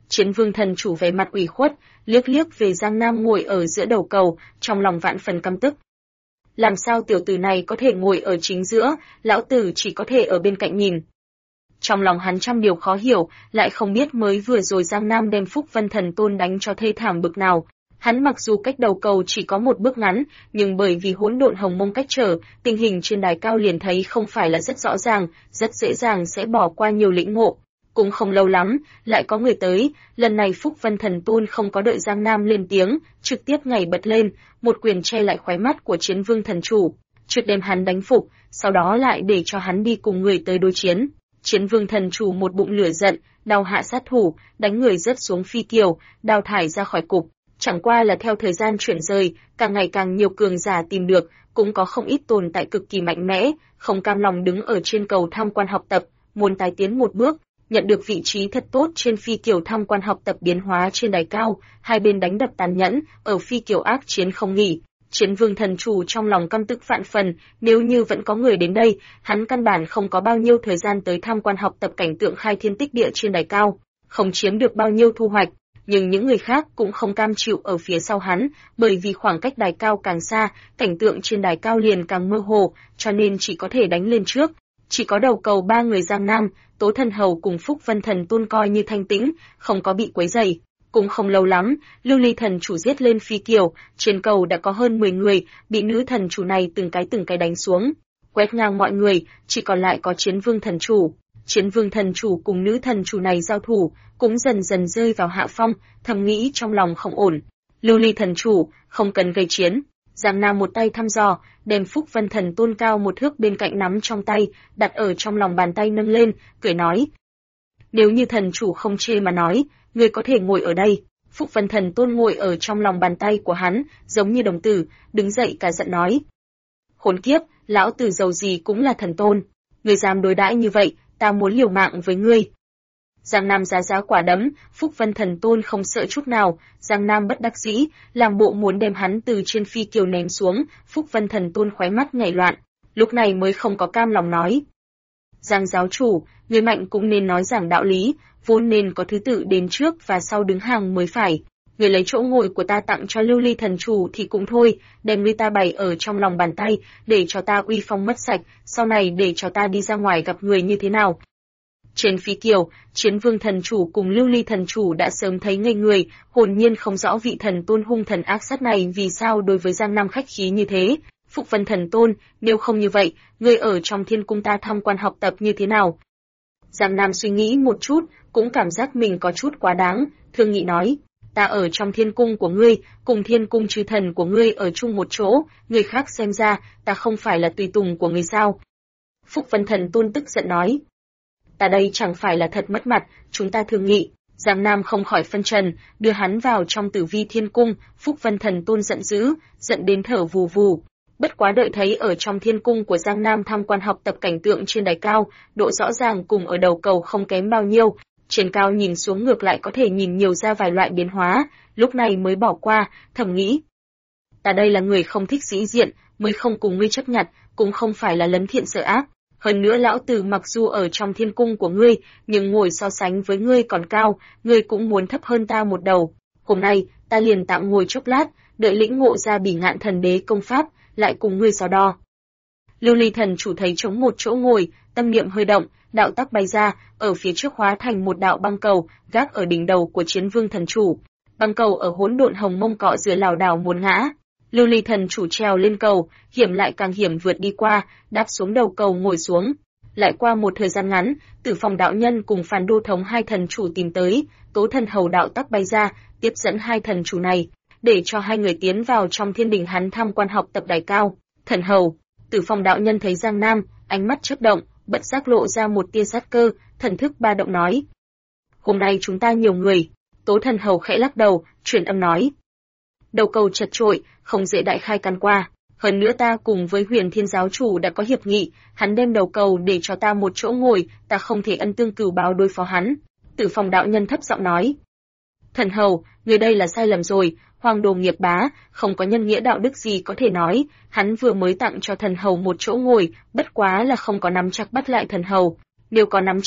Chiến Vương thần chủ vẻ mặt ủy khuất, liếc liếc về Giang Nam ngồi ở giữa đầu cầu, trong lòng vạn phần căm tức. Làm sao tiểu tử này có thể ngồi ở chính giữa, lão tử chỉ có thể ở bên cạnh nhìn. Trong lòng hắn trăm điều khó hiểu, lại không biết mới vừa rồi Giang Nam đem Phúc Vân Thần Tôn đánh cho thê thảm bực nào. Hắn mặc dù cách đầu cầu chỉ có một bước ngắn, nhưng bởi vì hỗn độn hồng mông cách trở, tình hình trên đài cao liền thấy không phải là rất rõ ràng, rất dễ dàng sẽ bỏ qua nhiều lĩnh ngộ. Cũng không lâu lắm, lại có người tới, lần này Phúc Vân Thần Tôn không có đợi Giang Nam lên tiếng, trực tiếp nhảy bật lên, một quyền che lại khóe mắt của Chiến Vương thần chủ, trước đem hắn đánh phục, sau đó lại để cho hắn đi cùng người tới đối chiến. Chiến Vương thần chủ một bụng lửa giận, đao hạ sát thủ, đánh người rớt xuống phi kiều, đao thải ra khỏi cục. Chẳng qua là theo thời gian chuyển rời, càng ngày càng nhiều cường giả tìm được, cũng có không ít tồn tại cực kỳ mạnh mẽ, không cam lòng đứng ở trên cầu tham quan học tập, muốn tái tiến một bước, nhận được vị trí thật tốt trên phi kiều tham quan học tập biến hóa trên đài cao, hai bên đánh đập tàn nhẫn, ở phi kiều ác chiến không nghỉ. Chiến Vương thần chủ trong lòng căm tức vạn phần, nếu như vẫn có người đến đây, hắn căn bản không có bao nhiêu thời gian tới tham quan học tập cảnh tượng khai thiên tích địa trên đài cao, không chiếm được bao nhiêu thu hoạch. Nhưng những người khác cũng không cam chịu ở phía sau hắn, bởi vì khoảng cách đài cao càng xa, cảnh tượng trên đài cao liền càng mơ hồ, cho nên chỉ có thể đánh lên trước. Chỉ có đầu cầu ba người Giang Nam, Tố Thần Hầu cùng Phúc Vân Thần Tôn coi như thanh tĩnh, không có bị quấy rầy. Cũng không lâu lắm, Lưu Ly thần chủ giết lên phi kiều, trên cầu đã có hơn 10 người, bị nữ thần chủ này từng cái đánh xuống, quét ngang mọi người, chỉ còn lại có Chiến Vương thần chủ. Chiến Vương thần chủ cùng nữ thần chủ này giao thủ, cũng dần dần rơi vào hạ phong, thầm nghĩ trong lòng không ổn. Lưu Ly thần chủ, không cần gây chiến. Giang Nam một tay thăm dò, đem Phúc Vân Thần Tôn cao một thước bên cạnh nắm trong tay, đặt ở trong lòng bàn tay nâng lên, cười nói: "Nếu như thần chủ không chê mà nói, ngươi có thể ngồi ở đây." Phúc Vân Thần Tôn ngồi ở trong lòng bàn tay của hắn, giống như đồng tử, đứng dậy cả giận nói: "Khốn kiếp, lão tử giàu gì cũng là thần tôn, ngươi dám đối đãi như vậy, ta muốn liều mạng với ngươi." Giang Nam giá quả đấm, Phúc Vân Thần Tôn không sợ chút nào, Giang Nam bất đắc dĩ, làm bộ muốn đem hắn từ trên phi kiều ném xuống, Phúc Vân Thần Tôn khóe mắt nhảy loạn, lúc này mới không có cam lòng nói: "Giang giáo chủ, người mạnh cũng nên nói giảng đạo lý, vốn nên có thứ tự đến trước và sau đứng hàng mới phải. Người lấy chỗ ngồi của ta tặng cho Lưu Ly thần chủ thì cũng thôi, đem người ta bày ở trong lòng bàn tay, để cho ta uy phong mất sạch, sau này để cho ta đi ra ngoài gặp người như thế nào." Trên phi kiều, Chiến Vương thần chủ cùng Lưu Ly thần chủ đã sớm thấy ngây người, hồn nhiên không rõ vị thần tôn hung thần ác sát này vì sao đối với Giang Nam khách khí như thế. Phúc Vân thần tôn, nếu không như vậy, ngươi ở trong thiên cung ta tham quan học tập như thế nào? Giang Nam suy nghĩ một chút, cũng cảm giác mình có chút quá đáng, thương nghị nói: "Ta ở trong thiên cung của ngươi, cùng thiên cung chư thần của ngươi ở chung một chỗ, người khác xem ra, ta không phải là tùy tùng của ngươi sao?" Phúc Vân thần tôn tức giận nói: "Ta đây chẳng phải là thật mất mặt, chúng ta thương nghị." Giang Nam không khỏi phân trần, đưa hắn vào trong Tử Vi Thiên Cung, Phúc Vân thần tôn giận dữ, giận đến thở vù vù. Bất quá đợi thấy ở trong thiên cung của Giang Nam tham quan học tập cảnh tượng trên đài cao, độ rõ ràng cùng ở đầu cầu không kém bao nhiêu, trên cao nhìn xuống ngược lại có thể nhìn nhiều ra vài loại biến hóa, lúc này mới bỏ qua, thầm nghĩ: "Ta đây là người không thích sĩ diện, mới không cùng ngươi chấp nhặt, cũng không phải là lấn thiện sợ ác. Hơn nữa lão tử mặc dù ở trong thiên cung của ngươi, nhưng ngồi so sánh với ngươi còn cao, ngươi cũng muốn thấp hơn ta một đầu. Hôm nay, ta liền tạm ngồi chốc lát, đợi lĩnh ngộ ra Bỉ Ngạn Thần Đế công pháp, lại cùng ngươi so đo." Lưu Ly thần chủ thấy trống một chỗ ngồi, tâm niệm hơi động, đạo tắc bay ra, ở phía trước hóa thành một đạo băng cầu, gác ở đỉnh đầu của Chiến Vương thần chủ. Băng cầu ở hỗn độn hồng mông cọ rửa lảo đảo muốn ngã. Lưu Ly thần chủ trèo lên cầu, hiểm lại càng hiểm vượt đi qua, đáp xuống đầu cầu ngồi xuống. Lại qua một thời gian ngắn, Tử Phong đạo nhân cùng Phàn Đô thống hai thần chủ tìm tới, Tố Thần Hầu đạo tắc bay ra, tiếp dẫn hai thần chủ này, để cho hai người tiến vào trong thiên đình hắn tham quan học tập đài cao. Thần Hầu, Tử Phong đạo nhân thấy Giang Nam, ánh mắt chớp động, bất giác lộ ra một tia sát cơ, thần thức ba động nói: "Hôm nay chúng ta nhiều người." Tố Thần Hầu khẽ lắc đầu, truyền âm nói: "Đầu cầu chật trội, không dễ đại khai can qua. Hơn nữa ta cùng với Huyền Thiên giáo chủ đã có hiệp nghị, hắn đem đầu cầu để cho ta một chỗ ngồi, ta không thể ân tương cửu báo đối phó hắn." Tử Phong đạo nhân thấp giọng nói: "Thần Hầu, người đây là sai lầm rồi, Hoàng Đồ nghiệp bá, không có nhân nghĩa đạo đức gì có thể nói, hắn vừa mới tặng cho Thần Hầu một chỗ ngồi, bất quá là không có nắm chắc bắt lại Thần Hầu, nếu có nắm chắc,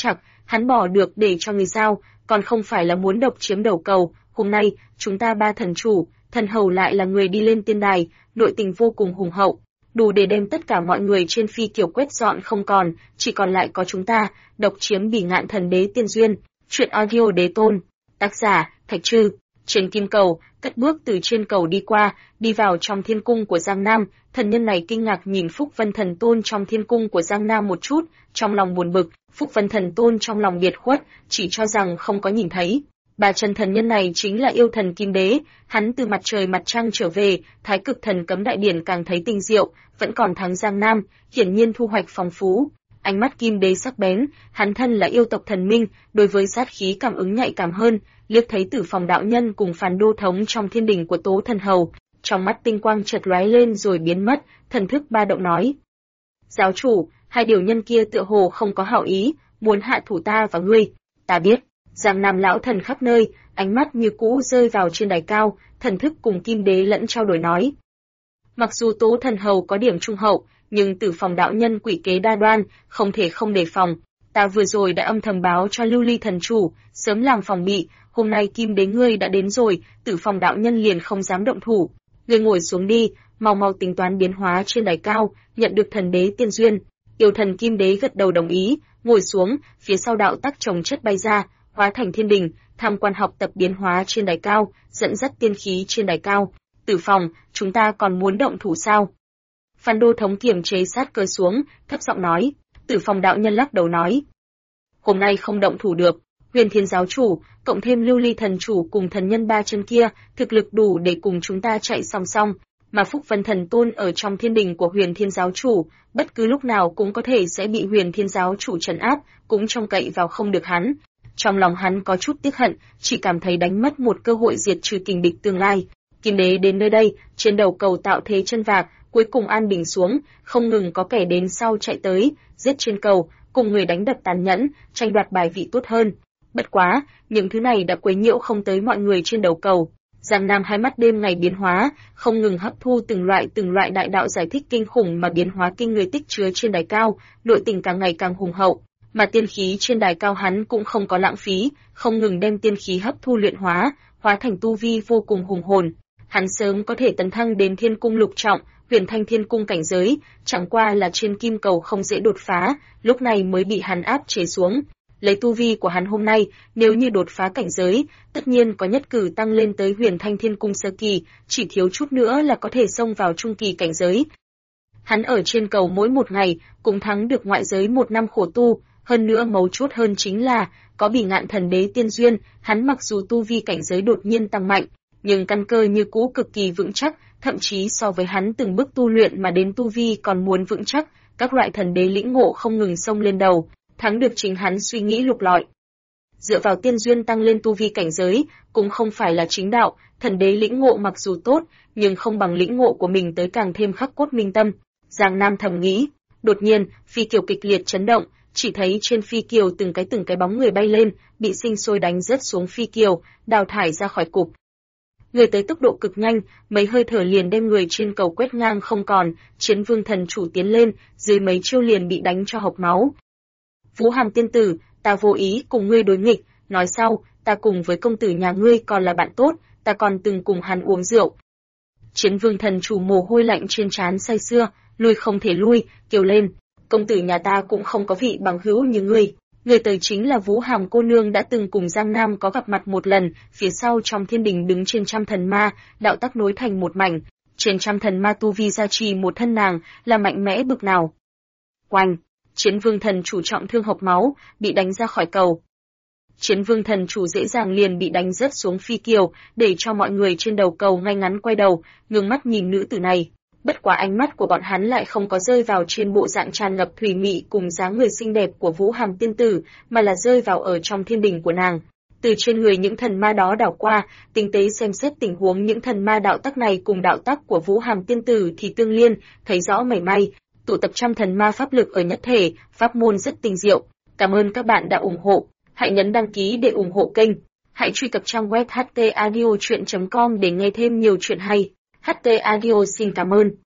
hắn bỏ được để cho người giao, còn không phải là muốn độc chiếm đầu cầu. Hôm nay, chúng ta 3 thần chủ, thần hầu lại là người đi lên tiên đài, nội tình vô cùng hùng hậu, đủ để đem tất cả mọi người trên phi kiều quét dọn không còn, chỉ còn lại có chúng ta, độc chiếm Bỉ Ngạn Thần Đế Tiên Duyên. Truyện audio đế tôn. Tác giả, Thạch Trư. Trên kim cầu, cất bước từ trên cầu đi qua, đi vào trong thiên cung của Giang Nam, thần nhân này kinh ngạc nhìn Phúc Vân Thần Tôn trong thiên cung của Giang Nam một chút, trong lòng buồn bực, Phúc Vân Thần Tôn trong lòng biệt khuất, chỉ cho rằng không có nhìn thấy. Bà chân thần nhân này chính là yêu thần Kim Đế, hắn từ mặt trời mặt trăng trở về, Thái Cực Thần Cấm Đại Điển càng thấy tinh diệu, vẫn còn thắng Giang Nam, hiển nhiên thu hoạch phong phú. Ánh mắt Kim Đế sắc bén, hắn thân là yêu tộc thần minh, đối với sát khí cảm ứng nhạy cảm hơn, liếc thấy Tử Phòng đạo nhân cùng Phàn Đô thống trong thiên đình của Tố Thần Hầu, trong mắt tinh quang chợt lóe lên rồi biến mất, thần thức ba động nói: "Giáo chủ, hai điều nhân kia tựa hồ không có hảo ý, muốn hạ thủ ta và ngươi." "Ta biết." Giang Nam lão thần khắp nơi, ánh mắt như cũ rơi vào trên đài cao, thần thức cùng Kim Đế lẫn trao đổi nói: "Mặc dù Tố Thần Hầu có điểm trung hậu, nhưng Tử Phòng đạo nhân quỷ kế đa đoan, không thể không đề phòng. Ta vừa rồi đã âm thầm báo cho Lưu Ly thần chủ, sớm làm phòng bị, hôm nay Kim Đế ngươi đã đến rồi, Tử Phòng đạo nhân liền không dám động thủ. Ngươi ngồi xuống đi, mau mau tính toán biến hóa trên đài cao, nhận được thần đế tiên duyên." Yêu thần Kim Đế gật đầu đồng ý, ngồi xuống, phía sau đạo tắc chồng chất bay ra, hóa thành thiên đình, tham quan học tập biến hóa trên đài cao, dẫn dắt tiên khí trên đài cao. "Tử Phòng, chúng ta còn muốn động thủ sao?" Phàn Đô thống kiềm chế sát cơ xuống, thấp giọng nói. Tử Phòng đạo nhân lắc đầu nói: "Hôm nay không động thủ được, Huyền Thiên giáo chủ, cộng thêm Lưu Ly thần chủ cùng thần nhân ba chân kia, thực lực đủ để cùng chúng ta chạy song song, mà Phúc Vân Thần Tôn ở trong thiên đình của Huyền Thiên giáo chủ, bất cứ lúc nào cũng có thể sẽ bị Huyền Thiên giáo chủ trấn áp, cũng trông cậy vào không được hắn." Trong lòng hắn có chút tiếc hận, chỉ cảm thấy đánh mất một cơ hội diệt trừ kình địch tương lai. Kim Đế đến nơi đây, trên đầu cầu tạo thế chân vạc, cuối cùng an bình xuống, không ngừng có kẻ đến sau chạy tới, giết trên cầu, cùng người đánh đập tàn nhẫn, tranh đoạt bài vị tốt hơn. Bất quá, những thứ này đã quấy nhiễu không tới mọi người trên đầu cầu. Giang Nam hai mắt đêm ngày biến hóa, không ngừng hấp thu từng loại đại đạo giải thích kinh khủng mà biến hóa kinh người tích chứa trên đài cao, nội tình càng ngày càng hùng hậu, mà tiên khí trên đài cao hắn cũng không có lãng phí, không ngừng đem tiên khí hấp thu luyện hóa, hóa thành tu vi vô cùng hùng hồn. Hắn sớm có thể tấn thăng đến Thiên Cung lục trọng, Huyền Thanh Thiên Cung cảnh giới, chẳng qua là trên kim cầu không dễ đột phá, lúc này mới bị hắn áp chế xuống. Lấy tu vi của hắn hôm nay, nếu như đột phá cảnh giới, tất nhiên có nhất cử tăng lên tới Huyền Thanh Thiên Cung sơ kỳ, chỉ thiếu chút nữa là có thể xông vào trung kỳ cảnh giới. Hắn ở trên cầu mỗi một ngày, cũng thắng được ngoại giới 1 năm khổ tu, hơn nữa mấu chốt hơn chính là, có Bỉ Ngạn Thần Đế tiên duyên, hắn mặc dù tu vi cảnh giới đột nhiên tăng mạnh, nhưng căn cơ như cũ cực kỳ vững chắc, thậm chí so với hắn từng bước tu luyện mà đến tu vi còn muốn vững chắc, các loại thần đế lĩnh ngộ không ngừng xông lên đầu, thắng được chính hắn suy nghĩ lục lọi. Dựa vào tiên duyên tăng lên tu vi cảnh giới, cũng không phải là chính đạo, thần đế lĩnh ngộ mặc dù tốt, nhưng không bằng lĩnh ngộ của mình tới càng thêm khắc cốt minh tâm. Giang Nam thầm nghĩ, đột nhiên, phi kiều kịch liệt chấn động, chỉ thấy trên phi kiều từng cái bóng người bay lên, bị sinh sôi đánh rớt xuống phi kiều, đào thải ra khỏi cục. Người tới tốc độ cực nhanh, mấy hơi thở liền đem người trên cầu quét ngang không còn, Chiến Vương thần chủ tiến lên, dưới mấy chiêu liền bị đánh cho hộc máu. "Vũ Hàm tiên tử, ta vô ý cùng ngươi đối nghịch, nói sau, ta cùng với công tử nhà ngươi còn là bạn tốt, ta còn từng cùng hắn uống rượu." Chiến Vương thần chủ mồ hôi lạnh trên trán say sưa, lui không thể lui, kêu lên: "Công tử nhà ta cũng không có vị bằng hữu như ngươi." Người tới chính là Vũ Hàm cô nương đã từng cùng Giang Nam có gặp mặt một lần, phía sau trong thiên đình đứng trên trăm thần ma, đạo tắc nối thành một mảnh, trên trăm thần ma tu vi gia trì một thân nàng, là mạnh mẽ bực nào. Oanh! Chiến Vương thần chủ trọng thương hộc máu, bị đánh ra khỏi cầu. Chiến Vương thần chủ dễ dàng liền bị đánh rớt xuống phi kiều, để cho mọi người trên đầu cầu ngay ngắn quay đầu, ngước mắt nhìn nữ tử này. Bất quá ánh mắt của bọn hắn lại không có rơi vào trên bộ dạng tràn ngập thủy mị cùng dáng người xinh đẹp của Vũ Hàm tiên tử, mà là rơi vào ở trong thiên đình của nàng. Từ trên người những thần ma đó đảo qua, tinh tế xem xét tình huống những thần ma đạo tắc này cùng đạo tắc của Vũ Hàm tiên tử thì tương liên, thấy rõ mảy may, tụ tập trăm thần ma pháp lực ở nhất thể, pháp môn rất tinh diệu. Cảm ơn các bạn đã ủng hộ, hãy nhấn đăng ký để ủng hộ kênh. Hãy truy cập trang web htaudio.com để nghe thêm nhiều chuyện hay. HT Audio xin cảm ơn.